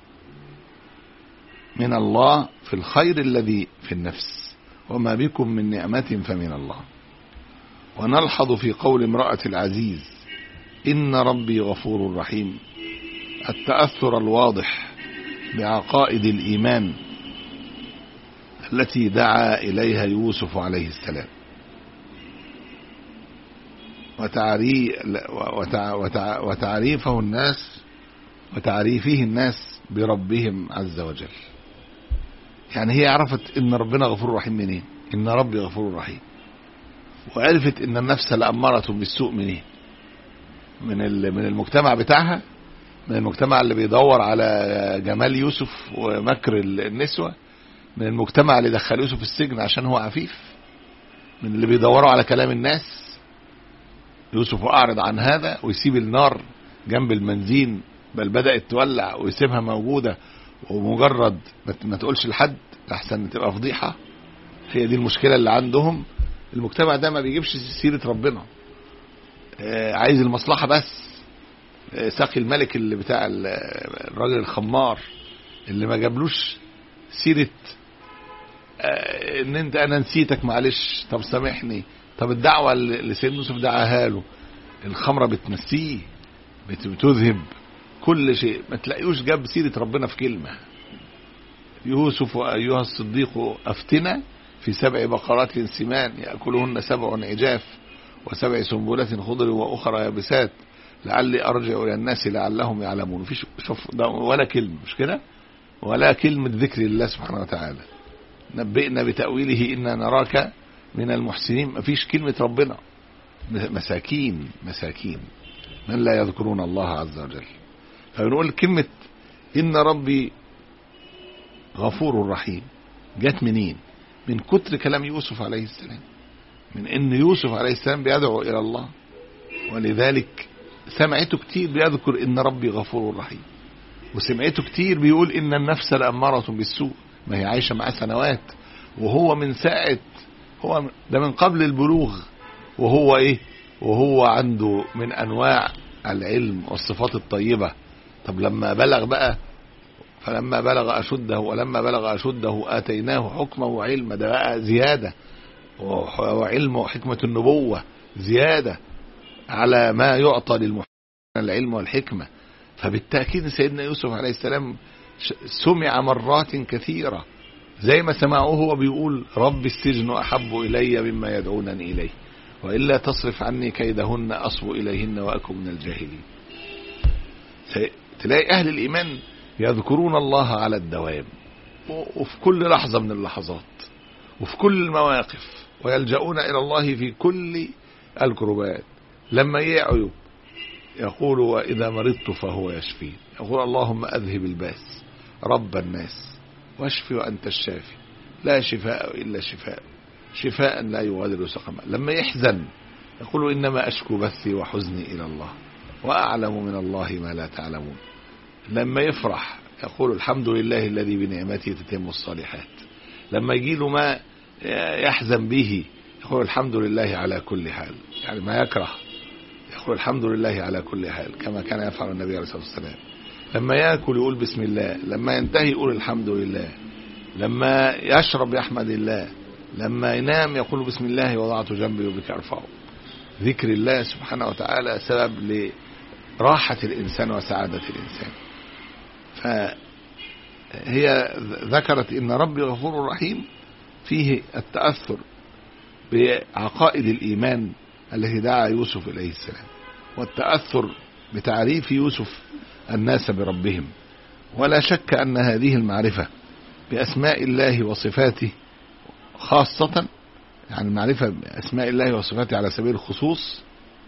S2: من الله في الخير الذي في النفس، وما بكم من نعمة فمن الله. ونلحظ في قول امرأة العزيز إن ربي غفور رحيم التأثر الواضح بعقائد الإيمان التي دعا إليها يوسف عليه السلام، وتعريفه الناس وتعريفه الناس بربهم عز وجل. يعني هي عرفت ان ربنا غفور رحيم منين؟ ان ربي غفور رحيم. وعرفت ان النفس لأمارة بالسوء منين؟ من من المجتمع بتاعها، من المجتمع اللي بيدور على جمال يوسف ومكر النسوة، من المجتمع اللي دخل يوسف السجن عشان هو عفيف، من اللي بيدوروا على كلام الناس. يوسف أعرض عن هذا ويسيب النار جنب المنزين، بل بدأت تولع ويسيبها موجودة، ومجرد ما تقولش لحد لحسن تبقى فضيحة. هي دي المشكلة اللي عندهم. المجتمع ده ما بيجيبش سيرة ربنا، عايز المصلحة بس. ساقي الملك اللي بتاع الراجل الخمار اللي ما جابلوش سيرة ان انت انا نسيتك معلش، طب سامحني، طب الدعوة اللي سيدنا يوسف دعاها له، الخمرة بتنسيه، بتذهب كل شيء، ما تلاقيوش جاب سيرة ربنا في كلمة. يوسف أيها الصديق أفتنا في سبع بقرات سمان يأكلهن سبع عجاف وسبع سنبلات خضر وأخرى يابسات لعلي أرجع إلى الناس لعلهم يعلمون. مفيش شوف ولا كلمة، مش كده؟ ولا كلمة ذكر الله سبحانه وتعالى. نبئنا بتأويله إنا نراك من المحسنين. مفيش كلمة ربنا. مساكين مساكين من لا يذكرون الله عز وجل. فبنقول كلمة إن ربي غفور رحيم جت منين؟ من كتر كلام يوسف عليه السلام، من إن يوسف عليه السلام بيدعو إلى الله، ولذلك سمعته كتير بيذكر إن ربي غفور رحيم، وسمعته كتير بيقول إن النفس لأمارة بالسوء. ما هي عايشة معاه سنوات، وهو من ساعة، هو ده من قبل البلوغ، وهو إيه؟ وهو عنده من أنواع العلم والصفات الطيبة. طب لما بلغ بقى، فلما بلغ أشده ولما بلغ أشده آتيناه حكمه وعلمه، ده بقى زيادة، وعلم وحكمة النبوة زيادة على ما يعطى للمحسنين. العلم والحكمة. فبالتأكيد سيدنا يوسف عليه السلام سمع مرات كثيرة، زي ما سمعوه هو بيقول رب السجن أحب إلي مما يدعونني إليه وإلا تصرف عني كيدهن أصب إليهن وأكن من الجاهلين. تلاقي أهل الإيمان يذكرون الله على الدوام وفي كل لحظة من اللحظات وفي كل المواقف، ويلجؤون إلى الله في كل الكربات. لما يعيوا يقول وإذا مرضت فهو يشفين، يقول اللهم أذهب الباس رب الناس واشفي وأنت الشافي لا شفاء إلا شفاء شفاء لا يغادر سقما. لما يحزن يقول إنما أشكو بثي وحزني إلى الله وأعلم من الله ما لا تعلمون. لما يفرح يقول الحمد لله الذي بنعمته تتم الصالحات. لما يجيله ما يحزن به يقول الحمد لله على كل حال، يعني ما يكره يقول الحمد لله على كل حال كما كان يفعل النبي عليه الصلاة والسلام. لما يأكل يقول بسم الله، لما ينتهي يقول الحمد لله، لما يشرب يحمد الله، لما ينام يقول بسم الله وضعت جنبي وبك أرفعه. ذكر الله سبحانه وتعالى سبب لراحة الإنسان وسعادة الإنسان. فهي ذكرت إن ربي غفور رحيم فيه التأثر بعقائد الإيمان التي دعا يوسف إليه السلام، والتأثر بتعريف يوسف الناس بربهم. ولا شك أن هذه المعرفة بأسماء الله وصفاته خاصة، يعني معرفة بأسماء الله وصفاته على سبيل الخصوص،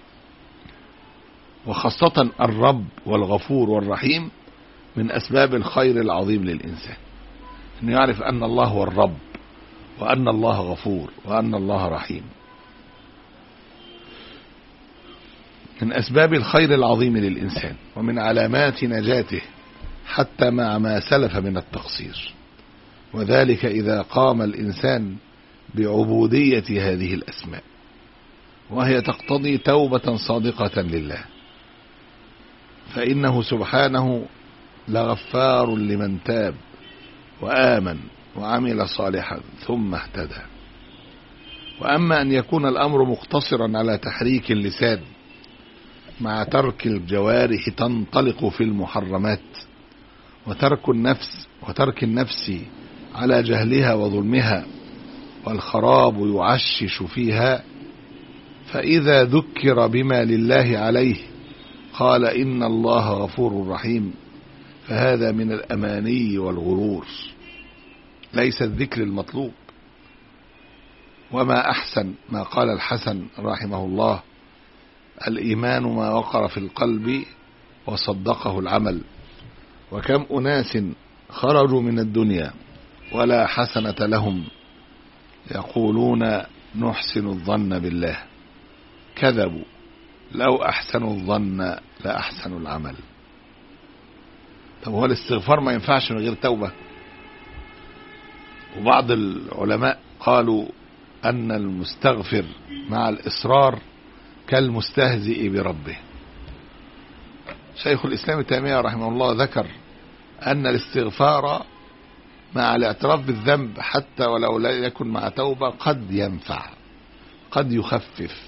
S2: وخاصة الرب والغفور والرحيم، من أسباب الخير العظيم للإنسان، أنه يعرف أن الله هو الرب وأن الله غفور وأن الله رحيم. من أسباب الخير العظيم للإنسان ومن علامات نجاته حتى مع ما سلف من التقصير، وذلك إذا قام الإنسان بعبودية هذه الأسماء، وهي تقتضي توبة صادقة لله، فإنه سبحانه لغفار لمن تاب وآمن وعمل صالحا ثم اهتدى. وأما أن يكون الأمر مقتصرا على تحريك اللسان مع ترك الجوارح تنطلق في المحرمات، وترك النفس وترك النفس على جهلها وظلمها، والخراب يعشش فيها، فإذا ذكر بما لله عليه قال إن الله غفور رحيم، فهذا من الأماني والغرور، ليس الذكر المطلوب. وما أحسن ما قال الحسن رحمه الله: الإيمان ما وقر في القلب وصدقه العمل، وكم أناس خرجوا من الدنيا ولا حسنة لهم يقولون نحسن الظن بالله، كذبوا، لو أحسنوا الظن لأحسنوا العمل. طب هو الاستغفار ما ينفعش من غير توبة؟ وبعض العلماء قالوا أن المستغفر مع الإصرار كالمستهزئ بربه. شيخ الإسلام ابن تيمية رحمه الله ذكر أن الاستغفار مع الاعتراف بالذنب حتى ولو لا يكن مع توبة قد ينفع، قد يخفف،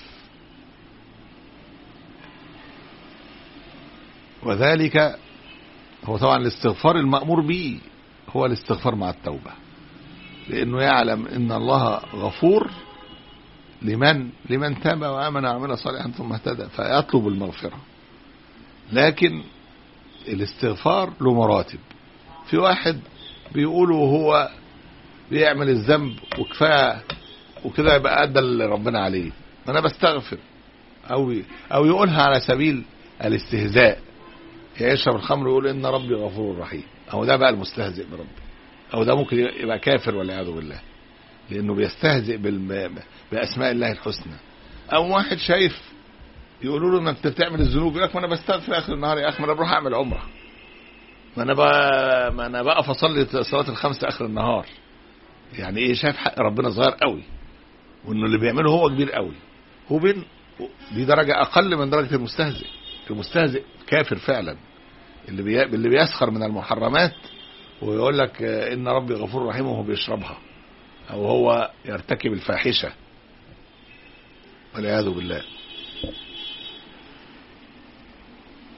S2: وذلك هو طبعا الاستغفار المأمور به هو الاستغفار مع التوبة، لأنه يعلم أن الله غفور لمن لمن تاب وآمن وعمل صالحا ثم اهتدى، فيطلب المغفرة. لكن الاستغفار له مراتب. في واحد بيقولوا هو بيعمل الذنب وكفاية وكده يبقى أدى اللي ربنا عليه، أنا بستغفر، أو أو يقولها على سبيل الاستهزاء، يشرب الخمر ويقول إن ربي غفور رحيم، أو ده بقى المستهزئ بربي، أو ده ممكن يبقى كافر والعياذ بالله، لأنه بيستهزئ بأسماء الله الحسنى. أو واحد شايف يقولوا له ما أنت بتعمل الذنوب، يقول لك ما أنا بستغفر آخر النهار يا أخي، ما أنا بروح أعمل عمرة، ما أنا بقى ما أنا بقى فصلي صلاة الخمس آخر النهار. يعني إيه؟ شايف حق ربنا صغير قوي، وإنه اللي بيعمله هو كبير قوي. هو بين دي درجة أقل من درجة المستهزئ. المستهزئ كافر فعلا، اللي بي... اللي بيسخر من المحرمات ويقول لك إن ربي غفور رحيم وهو بيشربها، أو هو يرتكب الفاحشة والعياذ بالله.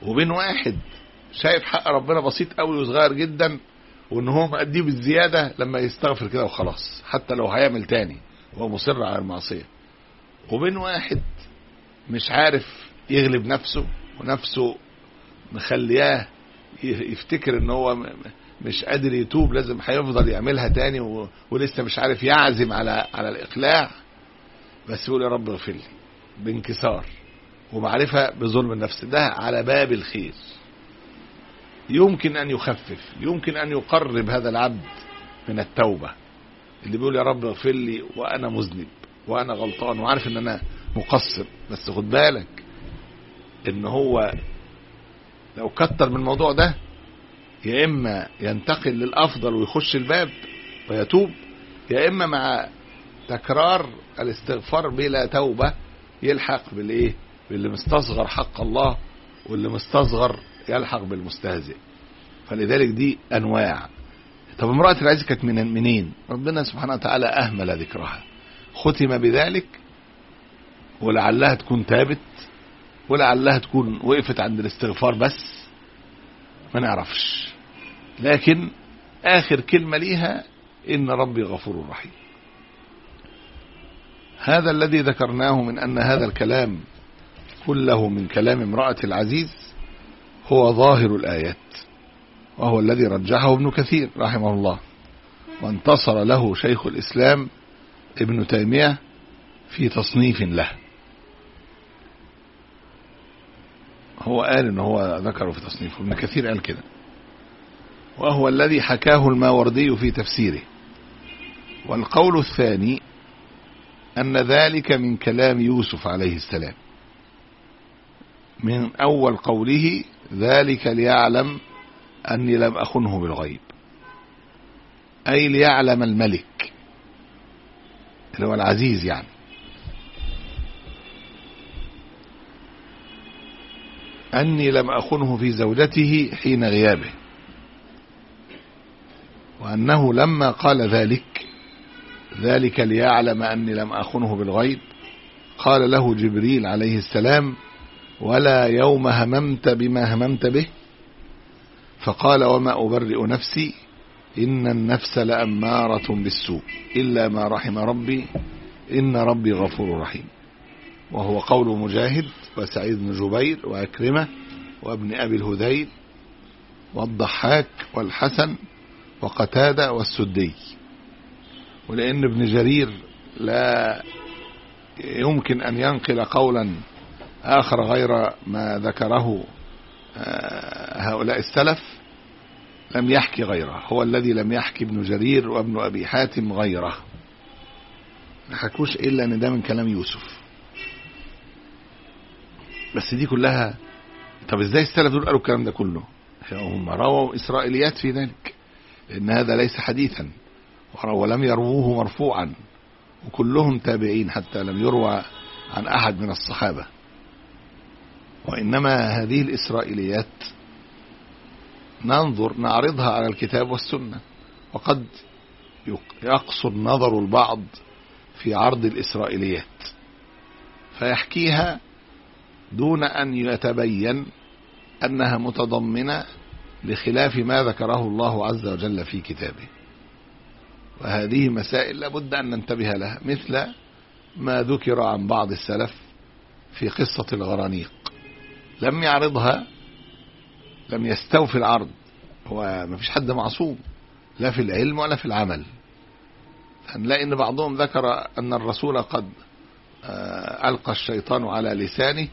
S2: وبين واحد شايف حق ربنا بسيط قوي وصغير جدا وان هو مأديه بالزيادة لما يستغفر كده وخلاص حتى لو هيعمل تاني وهو مصر على المعصية. وبين واحد مش عارف يغلب نفسه ونفسه مخلياه يفتكر ان هو مش قادر يتوب، لازم هيفضل يعملها تاني ولسه مش عارف يعزم على على الإقلاع، بس يقول يا رب اغفر لي بانكسار ومعرفة بظلم النفس. ده على باب الخير يمكن أن يخفف، يمكن أن يقرب هذا العبد من التوبة اللي بيقول يا رب اغفر لي وأنا مذنب وأنا غلطان وعارف أن أنا مقصر. بس خد بالك إن هو لو كتر من الموضوع ده يا إما ينتقل للأفضل ويخش الباب ويتوب، يا إما مع تكرار الاستغفار بلا توبة يلحق بالإيه؟ باللي مستصغر حق الله واللي مستصغر يلحق بالمستهزئ. فلذلك دي أنواع. طب امرأة العزيز كانت من منين؟ ربنا سبحانه وتعالى أهمل ذكرها، ختم بذلك، ولعلها تكون تابت ولعلها تكون وقفت عند الاستغفار بس ما نعرفش، لكن آخر كلمة ليها إن ربي غفور رحيم. هذا الذي ذكرناه من أن هذا الكلام كله من كلام امرأة العزيز هو ظاهر الآيات، وهو الذي رجحه ابن كثير رحمه الله، وانتصر له شيخ الإسلام ابن تيمية في تصنيف له. هو قال إنه هو ذكره في تصنيفه، ابن كثير قال كده، وهو الذي حكاه الماوردي في تفسيره. والقول الثاني أن ذلك من كلام يوسف عليه السلام، من أول قوله ذلك ليعلم أني لم أخنه بالغيب، أي ليعلم الملك اللي هو العزيز يعني أني لم أخنه في زوجته حين غيابه، وأنه لما قال ذلك ذلك ليعلم أني لم أخنه بالغيب قال له جبريل عليه السلام ولا يوم هممت بما هممت به؟ فقال وما أبرئ نفسي إن النفس لأمارة بالسوء إلا ما رحم ربي إن ربي غفور رحيم. وهو قول مجاهد وسعيد بن جبير وأكرمة وابن أبي الهذيل والضحاك والحسن وقتادة والسدي. ولأن ابن جرير لا يمكن أن ينقل قولا آخر غير ما ذكره هؤلاء السلف لم يحكي غيره، هو الذي لم يحكي ابن جرير وابن أبي حاتم غيره، ما حكوش إلا أن ده من كلام يوسف. بس دي كلها، طب ازاي السلف دول قالوا الكلام ده كله؟ هم رووا إسرائيليات في ذلك، لأن هذا ليس حديثا ولم يرووه مرفوعا، وكلهم تابعين حتى لم يروى عن أحد من الصحابة. وإنما هذه الإسرائيليات ننظر نعرضها على الكتاب والسنة، وقد يقصر نظر البعض في عرض الإسرائيليات فيحكيها دون أن يتبين أنها متضمنة لخلاف ما ذكره الله عز وجل في كتابه. وهذه مسائل لابد أن ننتبه لها، مثل ما ذكر عن بعض السلف في قصة الغرانيق، لم يعرضها، لم يستوفي العرض. هو ما فيش حد معصوم لا في العلم ولا في العمل. هنلاقي ان بعضهم ذكر ان الرسول قد ألقى الشيطان على لسانه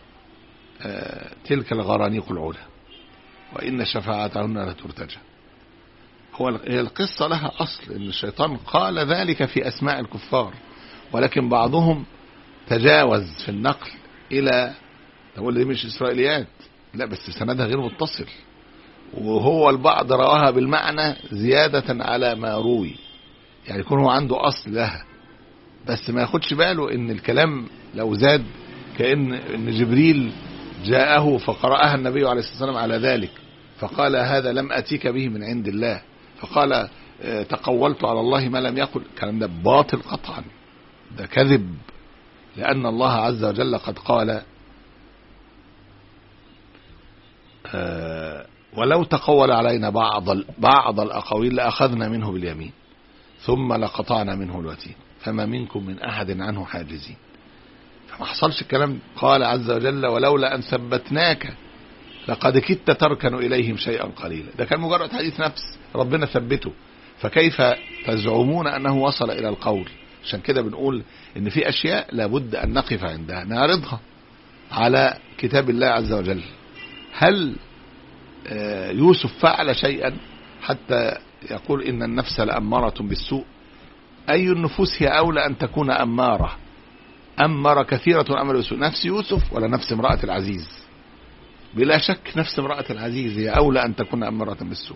S2: تلك الغرانيق العلا وإن شفاعتهن لترتجى. هو القصة لها أصل إن الشيطان قال ذلك في أسماء الكفار، ولكن بعضهم تجاوز في النقل إلى تقول لي مش إسرائيليات، لا بس سندها غير متصل، وهو البعض رواها بالمعنى زيادة على ما روي، يعني يكون هو عنده أصل لها بس ما ياخدش باله إن الكلام لو زاد كأن إن جبريل جاءه فقرأها النبي عليه الصلاة والسلام على ذلك فقال هذا لم أتيك به من عند الله، فقال تقولت على الله ما لم يقل. الكلام ده باطل قطعا، ده كذب، لأن الله عز وجل قد قال آه ولو تقول علينا بعض بعض الأقاويل لأخذنا منه باليمين ثم لقطعنا منه الوتين فما منكم من أحد عنه حاجزين. فما حصلش الكلام. قال عز وجل ولولا أن ثبتناك لقد كدت تركن إليهم شيئا قليلا. ده كان مجرد حديث نفس ربنا ثبته، فكيف تزعمون أنه وصل إلى القول؟ عشان كده بنقول إن في أشياء لابد أن نقف عندها نعرضها على كتاب الله عز وجل. هل يوسف فعل شيئا حتى يقول إن النفس لأمارة بالسوء؟ أي النفوس هي أولى أن تكون أمارة؟ أمر كثيرة أمر بالسوء، نفس يوسف ولا نفس امرأة العزيز؟ بلا شك نفس امرأة العزيز هي أولى أن تكون أمارة بالسوء.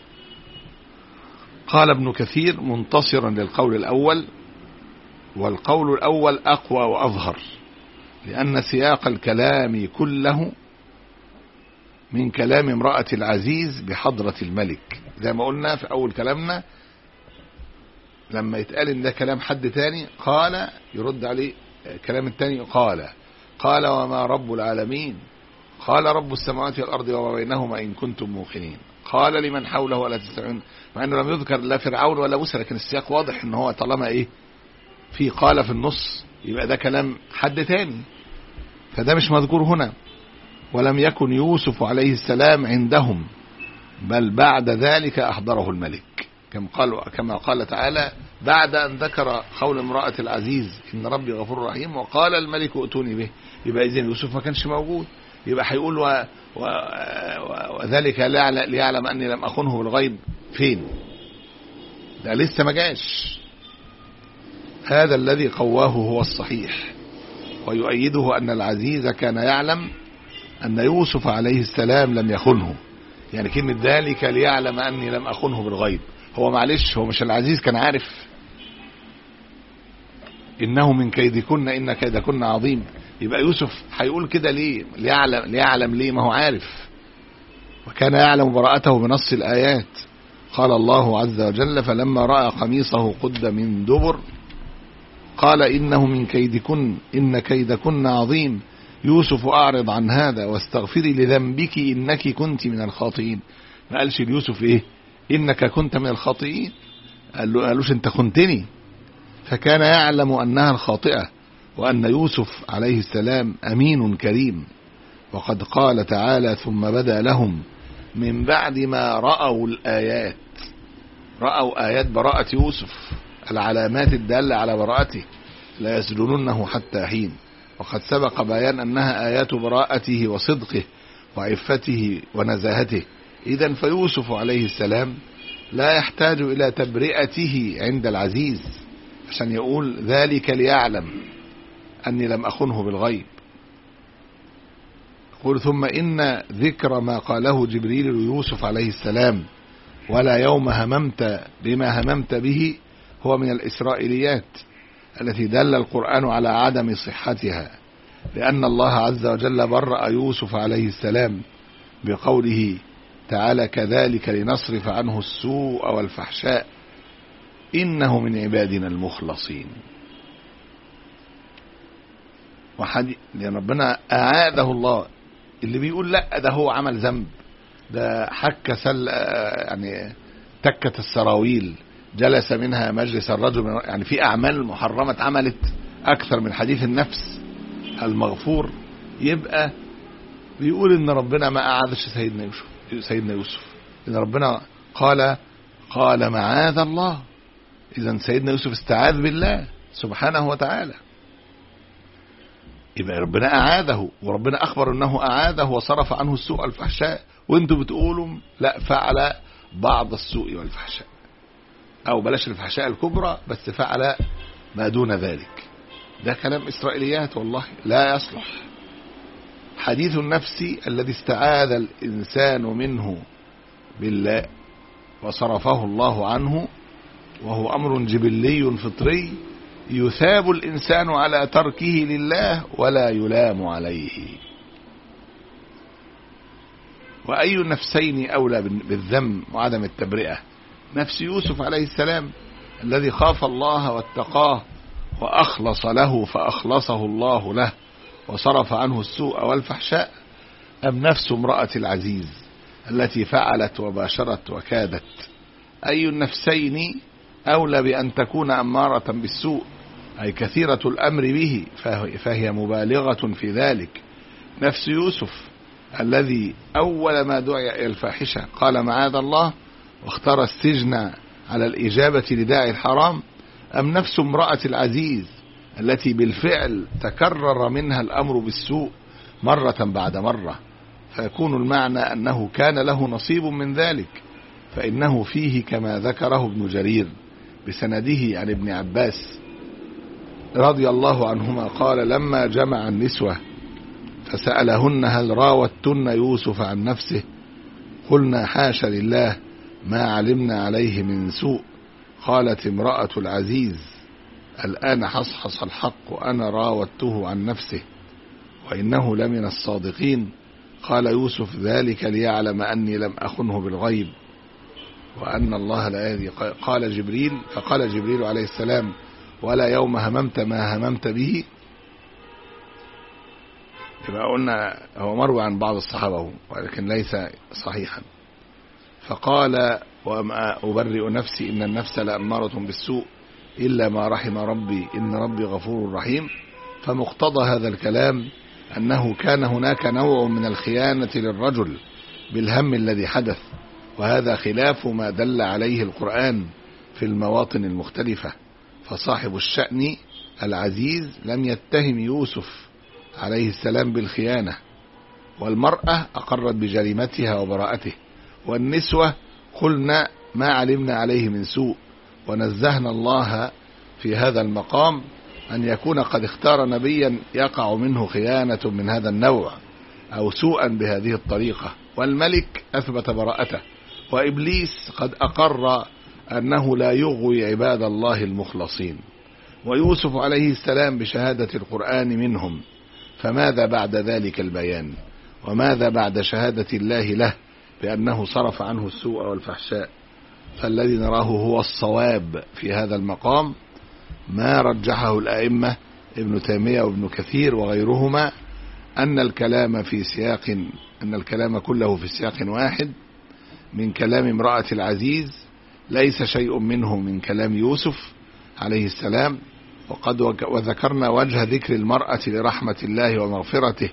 S2: قال ابن كثير منتصرا للقول الأول، والقول الأول أقوى وأظهر لأن سياق الكلام كله من كلام امرأة العزيز بحضرة الملك. زي ما قلنا في أول كلامنا لما يتقال إن ده كلام حد تاني قال يرد عليه كلام التاني قال قال وما رب العالمين؟ قال رب السماوات والأرض وما بينهما إن كنتم موقنين. قال لمن حوله ولا تستمعون، مع أنه لم يذكر لا فرعون ولا موسى، لكن السياق واضح إن هو طالما إيه في قال في النص يبقى ده كلام حد تاني، فده مش مذكور هنا. ولم يكن يوسف عليه السلام عندهم بل بعد ذلك أحضره الملك، كما قال كما قال تعالى بعد أن ذكر قول امرأة العزيز إن ربي غفور رحيم وقال الملك ائتوني به. يبقى إذن يوسف ما كانش موجود، يبقى هيقول و... و... وذلك ليعلم أني لم أخنه بالغيب. فين ده؟ لسه ما جاش. هذا الذي قواه هو الصحيح، ويؤيده أن العزيز كان يعلم أن يوسف عليه السلام لم يخنه. يعني كلمة ذلك ليعلم أني لم أخنه بالغيب، هو معلش هو مش العزيز كان عارف إنه من كيدكن إن كيدكن عظيم؟ يبقى يوسف هيقول كده ليه؟ ليعلم, ليعلم ليه؟ ما هو عارف، وكان يعلم براءته بنص الآيات. قال الله عز وجل فلما رأى قميصه قد من دبر قال إنه من كيدكن إن كيدكن عظيم يوسف أعرض عن هذا واستغفري لذنبك إنك كنت من الخاطئين. ما قالش ليوسف إيه إنك كنت من الخاطئين، قال له قالوش أنت كنتني. فكان يعلم أنها الخاطئة وأن يوسف عليه السلام أمين كريم. وقد قال تعالى ثم بدا لهم من بعد ما رأوا الآيات. رأوا آيات براءة يوسف، العلامات الدالة على براءته، لا يسجنونه حتى حين. وقد سبق بيان أنها آيات براءته وصدقه وعفته ونزاهته. إذن فيوسف عليه السلام لا يحتاج إلى تبرئته عند العزيز عشان يقول ذلك ليعلم أني لم أخنه بالغيب. يقول ثم إن ذكر ما قاله جبريل ليوسف عليه السلام ولا يوم هممت بما هممت به هو من الإسرائيليات التي دل القرآن على عدم صحتها، لأن الله عز وجل برأ يوسف عليه السلام بقوله تعالى كذلك لنصرف عنه السوء والفحشاء إنه من عبادنا المخلصين. وحدي لأن ربنا أعاده الله. اللي بيقول لا ده هو عمل ذنب، ده حك سل يعني تكت السراويل جلس منها مجلس الرجل، يعني في أعمال محرمة عملت أكثر من حديث النفس المغفور، يبقى بيقول إن ربنا ما أعادش سيدنا يوسف سيدنا يوسف إن ربنا قال قال معاذ الله. إذن سيدنا يوسف استعاذ بالله سبحانه وتعالى، يبقى ربنا أعاده، وربنا أخبر أنه أعاده وصرف عنه السوء والفحشاء، وانتم بتقولوا لا فعل بعض السوء والفحشاء، أو بلاش الفحشاء الكبرى بس فعل ما دون ذلك. ده كلام إسرائيليات والله لا يصلح. حديث النفس الذي استعاذ الإنسان منه بالله وصرفه الله عنه وهو أمر جبلي فطري يثاب الإنسان على تركه لله ولا يلام عليه. وأي النفسين أولى بالذم وعدم التبرئة؟ نفس يوسف عليه السلام الذي خاف الله واتقاه وأخلص له فأخلصه الله له وصرف عنه السوء والفحشاء، أم نفس امرأة العزيز التي فعلت وباشرت وكادت؟ أي النفسين أولى بأن تكون أمارة بالسوء، أي كثيرة الأمر به، فهي مبالغة في ذلك. نفس يوسف الذي أول ما دعي إلى الفاحشة قال معاذ الله واختار السجن على الإجابة لداعي الحرام، أم نفس امرأة العزيز التي بالفعل تكرر منها الأمر بالسوء مرة بعد مرة، فيكون المعنى أنه كان له نصيب من ذلك، فإنه فيه كما ذكره ابن جرير بسنده عن ابن عباس رضي الله عنهما قال: لما جمع النسوة فسألهن: هل راوتن يوسف عن نفسه؟ قلنا: حاش لله، ما علمنا عليه من سوء. قالت امرأة العزيز: الآن حصحص الحق، أنا راودته عن نفسه وإنه لمن الصادقين. قال يوسف: ذلك ليعلم أني لم أخنه بالغيب وأن الله لا يهدي. قال جبريل فقال جبريل عليه السلام: ولا يوم هممت ما هممت به. يبقى قلنا هو مروي عن بعض الصحابة ولكن ليس صحيحا. فقال: وما أبرئ نفسي إن النفس لأمارة بالسوء إلا ما رحم ربي إن ربي غفور رحيم. فمقتضى هذا الكلام أنه كان هناك نوع من الخيانة للرجل بالهم الذي حدث، وهذا خلاف ما دل عليه القرآن في المواطن المختلفة. فصاحب الشأن العزيز لم يتهم يوسف عليه السلام بالخيانة، والمرأة أقرت بجريمتها وبراءته، والنسوة قلنا ما علمنا عليه من سوء. ونزهنا الله في هذا المقام أن يكون قد اختار نبيا يقع منه خيانة من هذا النوع أو سوءا بهذه الطريقة، والملك أثبت براءته، وإبليس قد أقر أنه لا يغوي عباد الله المخلصين، ويوسف عليه السلام بشهادة القرآن منهم. فماذا بعد ذلك البيان؟ وماذا بعد شهادة الله له بأنه صرف عنه السوء والفحشاء؟ فالذي نراه هو الصواب في هذا المقام ما رجحه الأئمة ابن تيمية وابن كثير وغيرهما، أن الكلام في سياق أن الكلام كله في سياق واحد من كلام امرأة العزيز، ليس شيء منه من كلام يوسف عليه السلام. وقد وذكرنا وجه ذكر المرأة لرحمة الله ومغفرته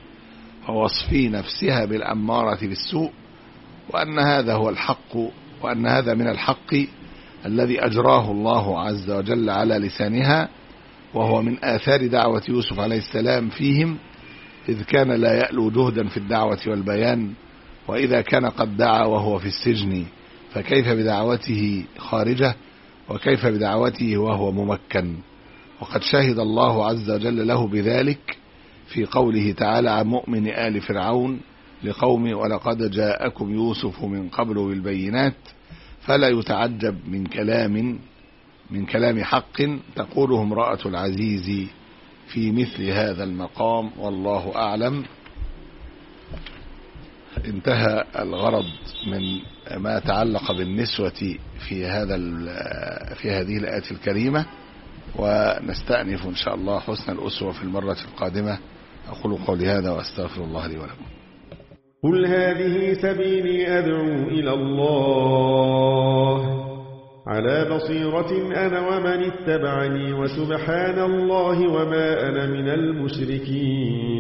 S2: ووصفي نفسها بالأمارة بالسوء، وأن هذا هو الحق، وأن هذا من الحق الذي أجراه الله عز وجل على لسانها، وهو من آثار دعوة يوسف عليه السلام فيهم، إذ كان لا يألو جهدا في الدعوة والبيان. وإذا كان قد دعا وهو في السجن فكيف بدعوته خارجه، وكيف بدعوته وهو ممكن؟ وقد شهد الله عز وجل له بذلك في قوله تعالى عن مؤمن آل فرعون لقوم: ولقد جاءكم يوسف من قبل بالبينات. فلا يتعجب من كلام من كلام حق تقوله امرأة العزيز في مثل هذا المقام، والله أعلم. انتهى الغرض من ما تعلق بالنسوة في هذا في هذه الآية الكريمة، ونستأنف إن شاء الله حسن الأسوة في المرة القادمة. أقول قولي هذا وأستغفر الله لي ولكم.
S3: قل هذه سبيلي أدعو إلى الله على بصيرة أنا ومن اتبعني، وسبحان الله وما أنا من المشركين.